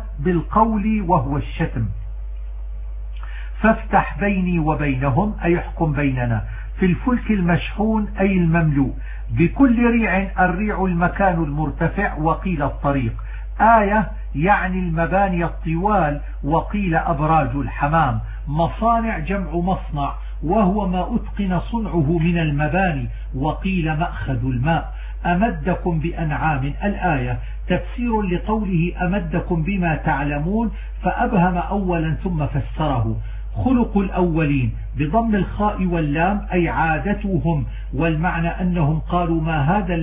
بالقول وهو الشتم. فافتح بيني وبينهم أي يحكم بيننا. في الفلك المشحون أي المملوء. بكل ريع، الريع المكان المرتفع وقيل الطريق. آية يعني المباني الطوال وقيل أبراج الحمام. مصانع جمع مصنع وهو ما أتقن صنعه من المباني وقيل مأخذ الماء. أمدكم بأنعام الآية تفسير لقوله أمدكم بما تعلمون، فأبهم أولا ثم فسره. خلق الأولين بضم الخاء واللام أي عادتهم، والمعنى أنهم قالوا ما هذا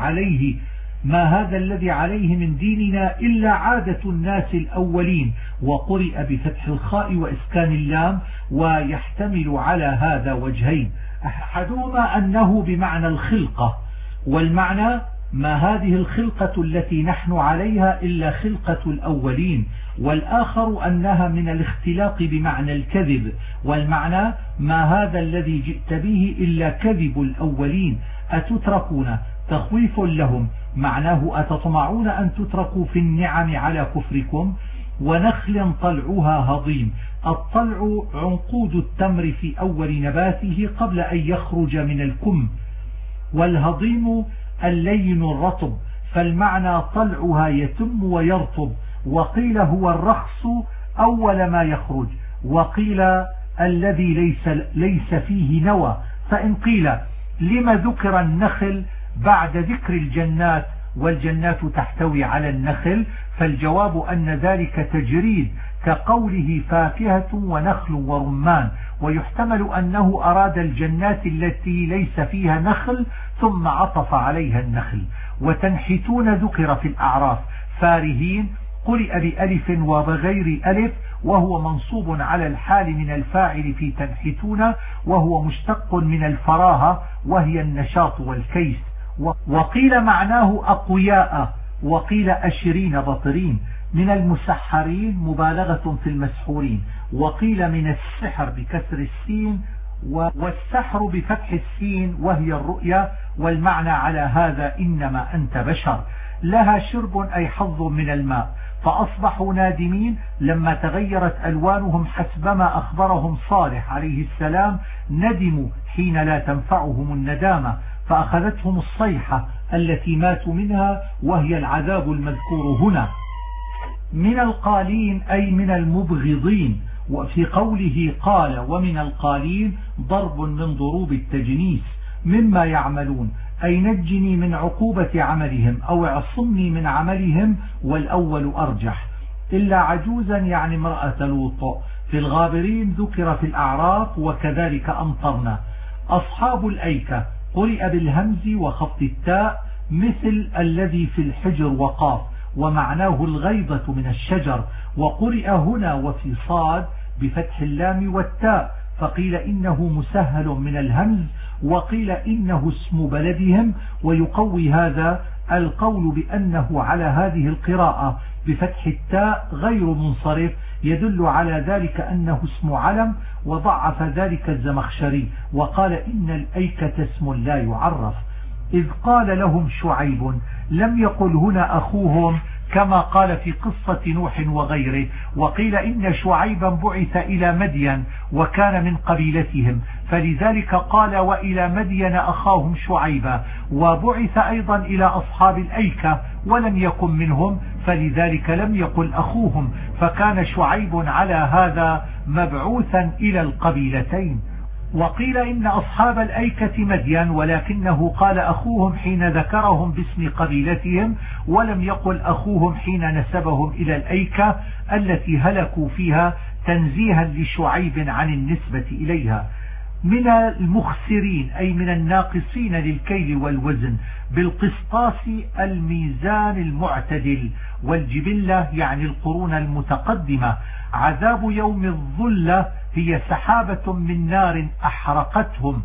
الذي عليه من ديننا إلا عادة الناس الأولين، وقرئ بفتح الخاء وإسكان اللام، ويحتمل على هذا وجهين، أحدهما أنه بمعنى الخلقة، والمعنى ما هذه الخلقة التي نحن عليها إلا خلقة الأولين، والآخر أنها من الاختلاق بمعنى الكذب، والمعنى ما هذا الذي جئت به إلا كذب الأولين. أتتركون تخويف لهم، معناه أتطمعون أن تتركوا في النعم على كفركم. ونخل طلعها هضيم، الطلع عنقود التمر في أول نباته قبل أن يخرج من الكم، والهضيم اللين الرطب، فالمعنى طلعها يتم ويرطب. وقيل هو الرخص أول ما يخرج، وقيل الذي ليس فيه نوى. فإن قيل لما ذكر النخل بعد ذكر الجنات والجنات تحتوي على النخل، فالجواب أن ذلك تجريد كقوله فاكهة ونخل ورمان. ويحتمل أنه أراد الجنات التي ليس فيها نخل ثم عطف عليها النخل. وتنحتون ذكر في الأعراف. فارهين قرئ بألف وبغير ألف، وهو منصوب على الحال من الفاعل في تنحتون، وهو مشتق من الفراهة وهي النشاط والكيس. وقيل معناه أقوياء، وقيل أشرين بطرين. من المسحرين مبالغة في المسحورين. وقيل من السحر بكسر السين والسحر بفتح السين وهي الرؤيا، والمعنى على هذا إنما أنت بشر. لها شرب أي حظ من الماء، فأصبحوا نادمين لما تغيرت ألوانهم حسبما أخبرهم صالح عليه السلام، ندموا حين لا تنفعهم الندامة، فأخذتهم الصيحة التي ماتوا منها وهي العذاب المذكور هنا. من القالين أي من المبغضين، وفي قوله قال ومن القالين ضرب من ضروب التجنيس مما يعملون، أي نجني من عقوبة عملهم أو اعصمني من عملهم، والأول أرجح. إلا عجوزا يعني امرأة لوط. في الغابرين ذكر في الأعراف وكذلك أمطرنا. أصحاب الأيكة قرئ بالهمز وخفض التاء مثل الذي في الحجر وقاف، ومعناه الغيضة من الشجر، وقرئ هنا وفي صاد بفتح اللام والتاء، فقيل إنه مسهل من الهمز، وقيل إنه اسم بلدهم. ويقوي هذا القول بأنه على هذه القراءة بفتح التاء غير منصرف، يدل على ذلك أنه اسم علم، وضعف ذلك الزمخشري وقال إن الأيكة اسم لا يعرف. إذ قال لهم شعيب، لم يقل هنا أخوهم كما قال في قصة نوح وغيره. وقيل إن شعيبا بعث إلى مدين وكان من قبيلتهم، فلذلك قال وإلى مدين أخاهم شعيبا، وبعث أيضا إلى أصحاب الأيكة ولم يكن منهم، فلذلك لم يقل أخوهم، فكان شعيب على هذا مبعوثا إلى القبيلتين. وقيل إن أصحاب الأيكة مدين، ولكنه قال أخوهم حين ذكرهم باسم قبيلتهم، ولم يقل أخوهم حين نسبهم إلى الأيكة التي هلكوا فيها، تنزيها لشعيب عن النسبة إليها. من المخسرين أي من الناقصين للكيل والوزن، بالقسطاس الميزان المعتدل، والجبلة يعني القرون المتقدمة. عذاب يوم الظلة هي سحابة من نار أحرقتهم،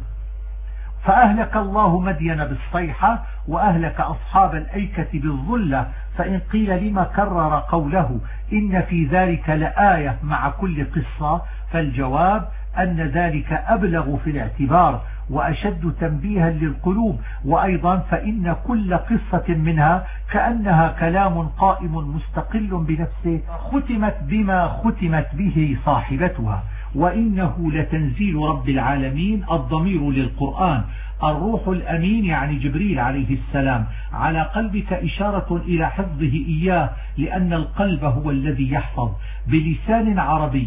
فأهلك الله مدين بالصيحة وأهلك أصحاب الأيكة بالظلة. فإن قيل لما كرر قوله إن في ذلك لآية مع كل قصة، فالجواب أن ذلك أبلغ في الاعتبار وأشد تنبيها للقلوب، وأيضا فإن كل قصة منها كأنها كلام قائم مستقل بنفسه، ختمت بما ختمت به صاحبتها. وإنه لتنزيل رب العالمين، الضمير للقرآن، الروح الأمين يعني جبريل عليه السلام، على قلبك إشارة إلى حفظه إياه، لأن القلب هو الذي يحفظ، بلسان عربي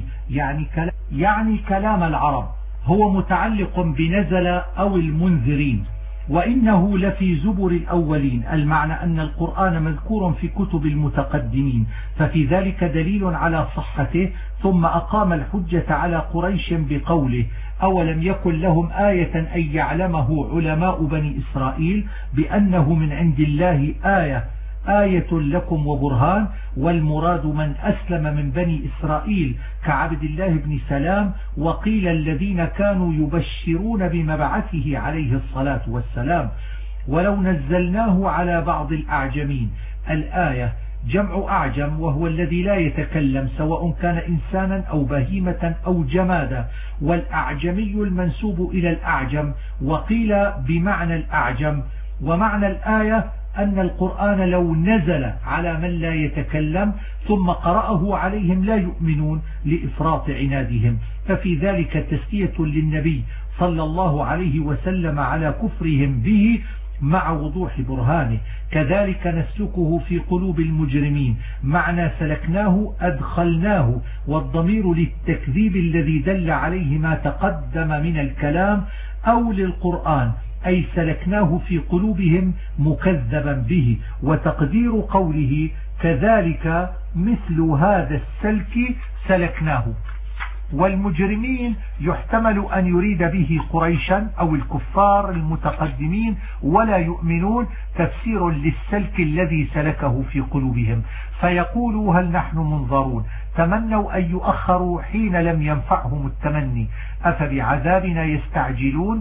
يعني كلام العرب، هو متعلق بنزل أو المنذرين. وإنه لفي زبر الأولين، المعنى أن القرآن مذكور في كتب المتقدمين، ففي ذلك دليل على صحته. ثم أقام الحجة على قريش بقوله أولم يكن لهم آية أن يعلمه علماء بني إسرائيل بأنه من عند الله آية لكم وبرهان. والمراد من أسلم من بني إسرائيل كعبد الله بن سلام. وقيل الذين كانوا يبشرون بمبعثه عليه الصلاة والسلام. ولو نزلناه على بعض الأعجمين، الآية جمع أعجم وهو الذي لا يتكلم سواء كان إنسانا أو بهيمة أو جمادا، والأعجمي المنسوب إلى الأعجم. وقيل بمعنى الأعجم. ومعنى الآية أن القرآن لو نزل على من لا يتكلم ثم قرأه عليهم لا يؤمنون لإفراط عنادهم، ففي ذلك تسلية للنبي صلى الله عليه وسلم على كفرهم به مع وضوح برهانه. كذلك نسلكه في قلوب المجرمين، معنى سلكناه أدخلناه، والضمير للتكذيب الذي دل عليه ما تقدم من الكلام، أو للقرآن أي سلكناه في قلوبهم مكذبا به. وتقدير قوله كذلك مثل هذا السلك سلكناه. والمجرمين يحتمل أن يريد به قريشا أو الكفار المتقدمين ولا يؤمنون، تفسير للسلك الذي سلكه في قلوبهم. فيقولوا هل نحن منظرون، تمنوا أن يؤخروا حين لم ينفعهم التمني، أفبعذابنا يستعجلون.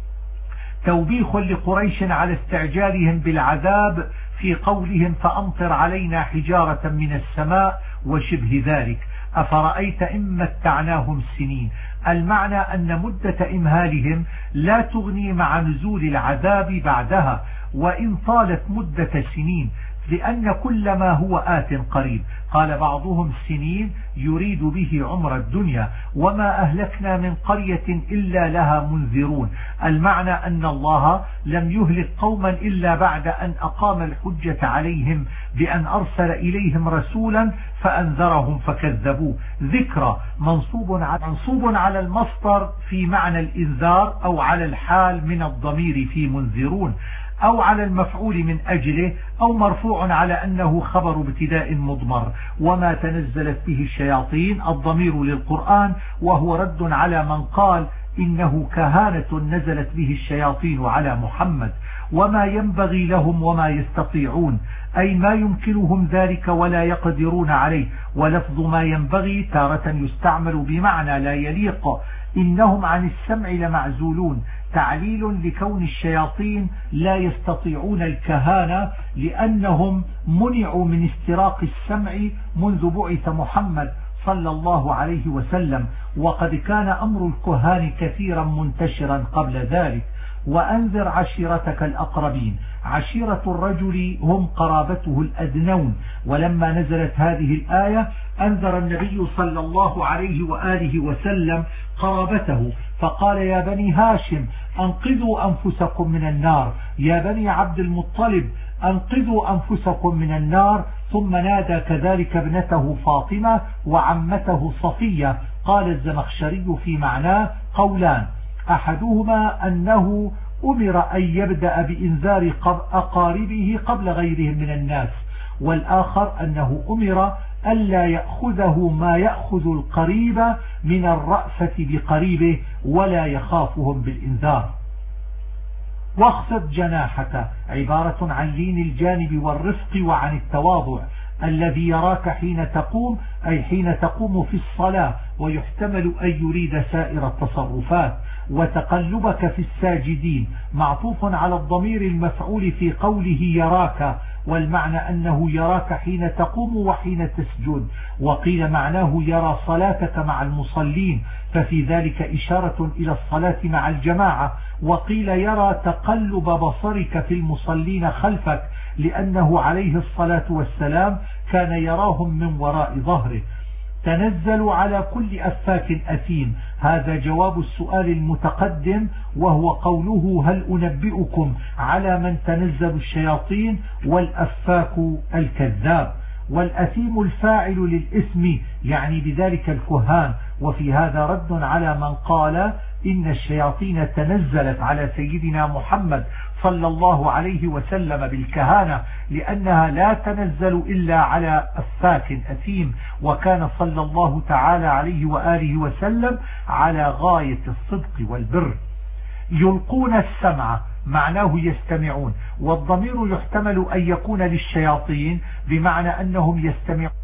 توبيخ لقريش على استعجالهم بالعذاب في قولهم فأمطر علينا حجارة من السماء وشبه ذلك. أفرأيت إن متعناهم سنين. المعنى أن مدة إمهالهم لا تغني مع نزول العذاب بعدها وإن طالت مدة سنين، لأن كل ما هو آت قريب. قال بعضهم سنين يريد به عمر الدنيا، وما أهلكنا من قرية إلا لها منذرون. المعنى أن الله لم يهلك قوما إلا بعد أن أقام الحجة عليهم بأن أرسل إليهم رسولا فأنذرهم فكذبوه. ذكرى منصوب على المصدر في معنى الإنذار، أو على الحال من الضمير في منذرون، أو على المفعول من أجله، أو مرفوع على أنه خبر ابتداء مضمر. وما تنزلت به الشياطين الضمير للقرآن، وهو رد على من قال إنه كهانة نزلت به الشياطين على محمد. وما ينبغي لهم وما يستطيعون، أي ما يمكنهم ذلك ولا يقدرون عليه. ولفظ ما ينبغي تارة يستعمل بمعنى لا يليق. إنهم عن السمع لمعزولون، تعليل لكون الشياطين لا يستطيعون الكهانة، لأنهم منعوا من استراق السمع منذ بعث محمد صلى الله عليه وسلم، وقد كان أمر الكهان كثيرا منتشرا قبل ذلك. وأنذر عشيرتك الأقربين. عشيرة الرجل هم قرابته الأدنون. ولما نزلت هذه الآية أنذر النبي صلى الله عليه وآله وسلم قرابته، فقال يا بني هاشم أنقذوا أنفسكم من النار، يا بني عبد المطلب أنقذوا أنفسكم من النار. ثم نادى كذلك ابنته فاطمة وعمته صفية. قال الزمخشري في معناه قولان: أحدهما أنه أمر أن يبدأ بإنذار أقاربه قبل غيرهم من الناس، والآخر أنه أمر ألا يأخذه ما يأخذ القريب من الرأفة بقريبه ولا يخافهم بالإنذار. واخفض جناحك عبارة عن لين الجانب والرفق وعن التواضع. الذي يراك حين تقوم، أي حين تقوم في الصلاة، ويحتمل أن يريد سائر التصرفات. وتقلبك في الساجدين معطوف على الضمير المفعول في قوله يراك، والمعنى أنه يراك حين تقوم وحين تسجد. وقيل معناه يرى صلاتك مع المصلين، ففي ذلك إشارة إلى الصلاة مع الجماعة. وقيل يرى تقلب بصرك في المصلين خلفك، لأنه عليه الصلاة والسلام كان يراهم من وراء ظهره. تنزل على كل أفاك أثيم. هذا جواب السؤال المتقدم، وهو قوله هل أنبئكم على من تنزل الشياطين، والأفاك الكذاب. والأثيم الفاعل للإثم، يعني بذلك الكهان. وفي هذا رد على من قال إن الشياطين تنزلت على سيدنا محمد صلى الله عليه وسلم بالكهانة، لأنها لا تنزل إلا على أفاك أثيم. وكان صلى الله تعالى عليه وآله وسلم على غاية الصدق والبر. يلقون السمع معناه يستمعون، والضمير يحتمل أن يكون للشياطين بمعنى أنهم يستمعون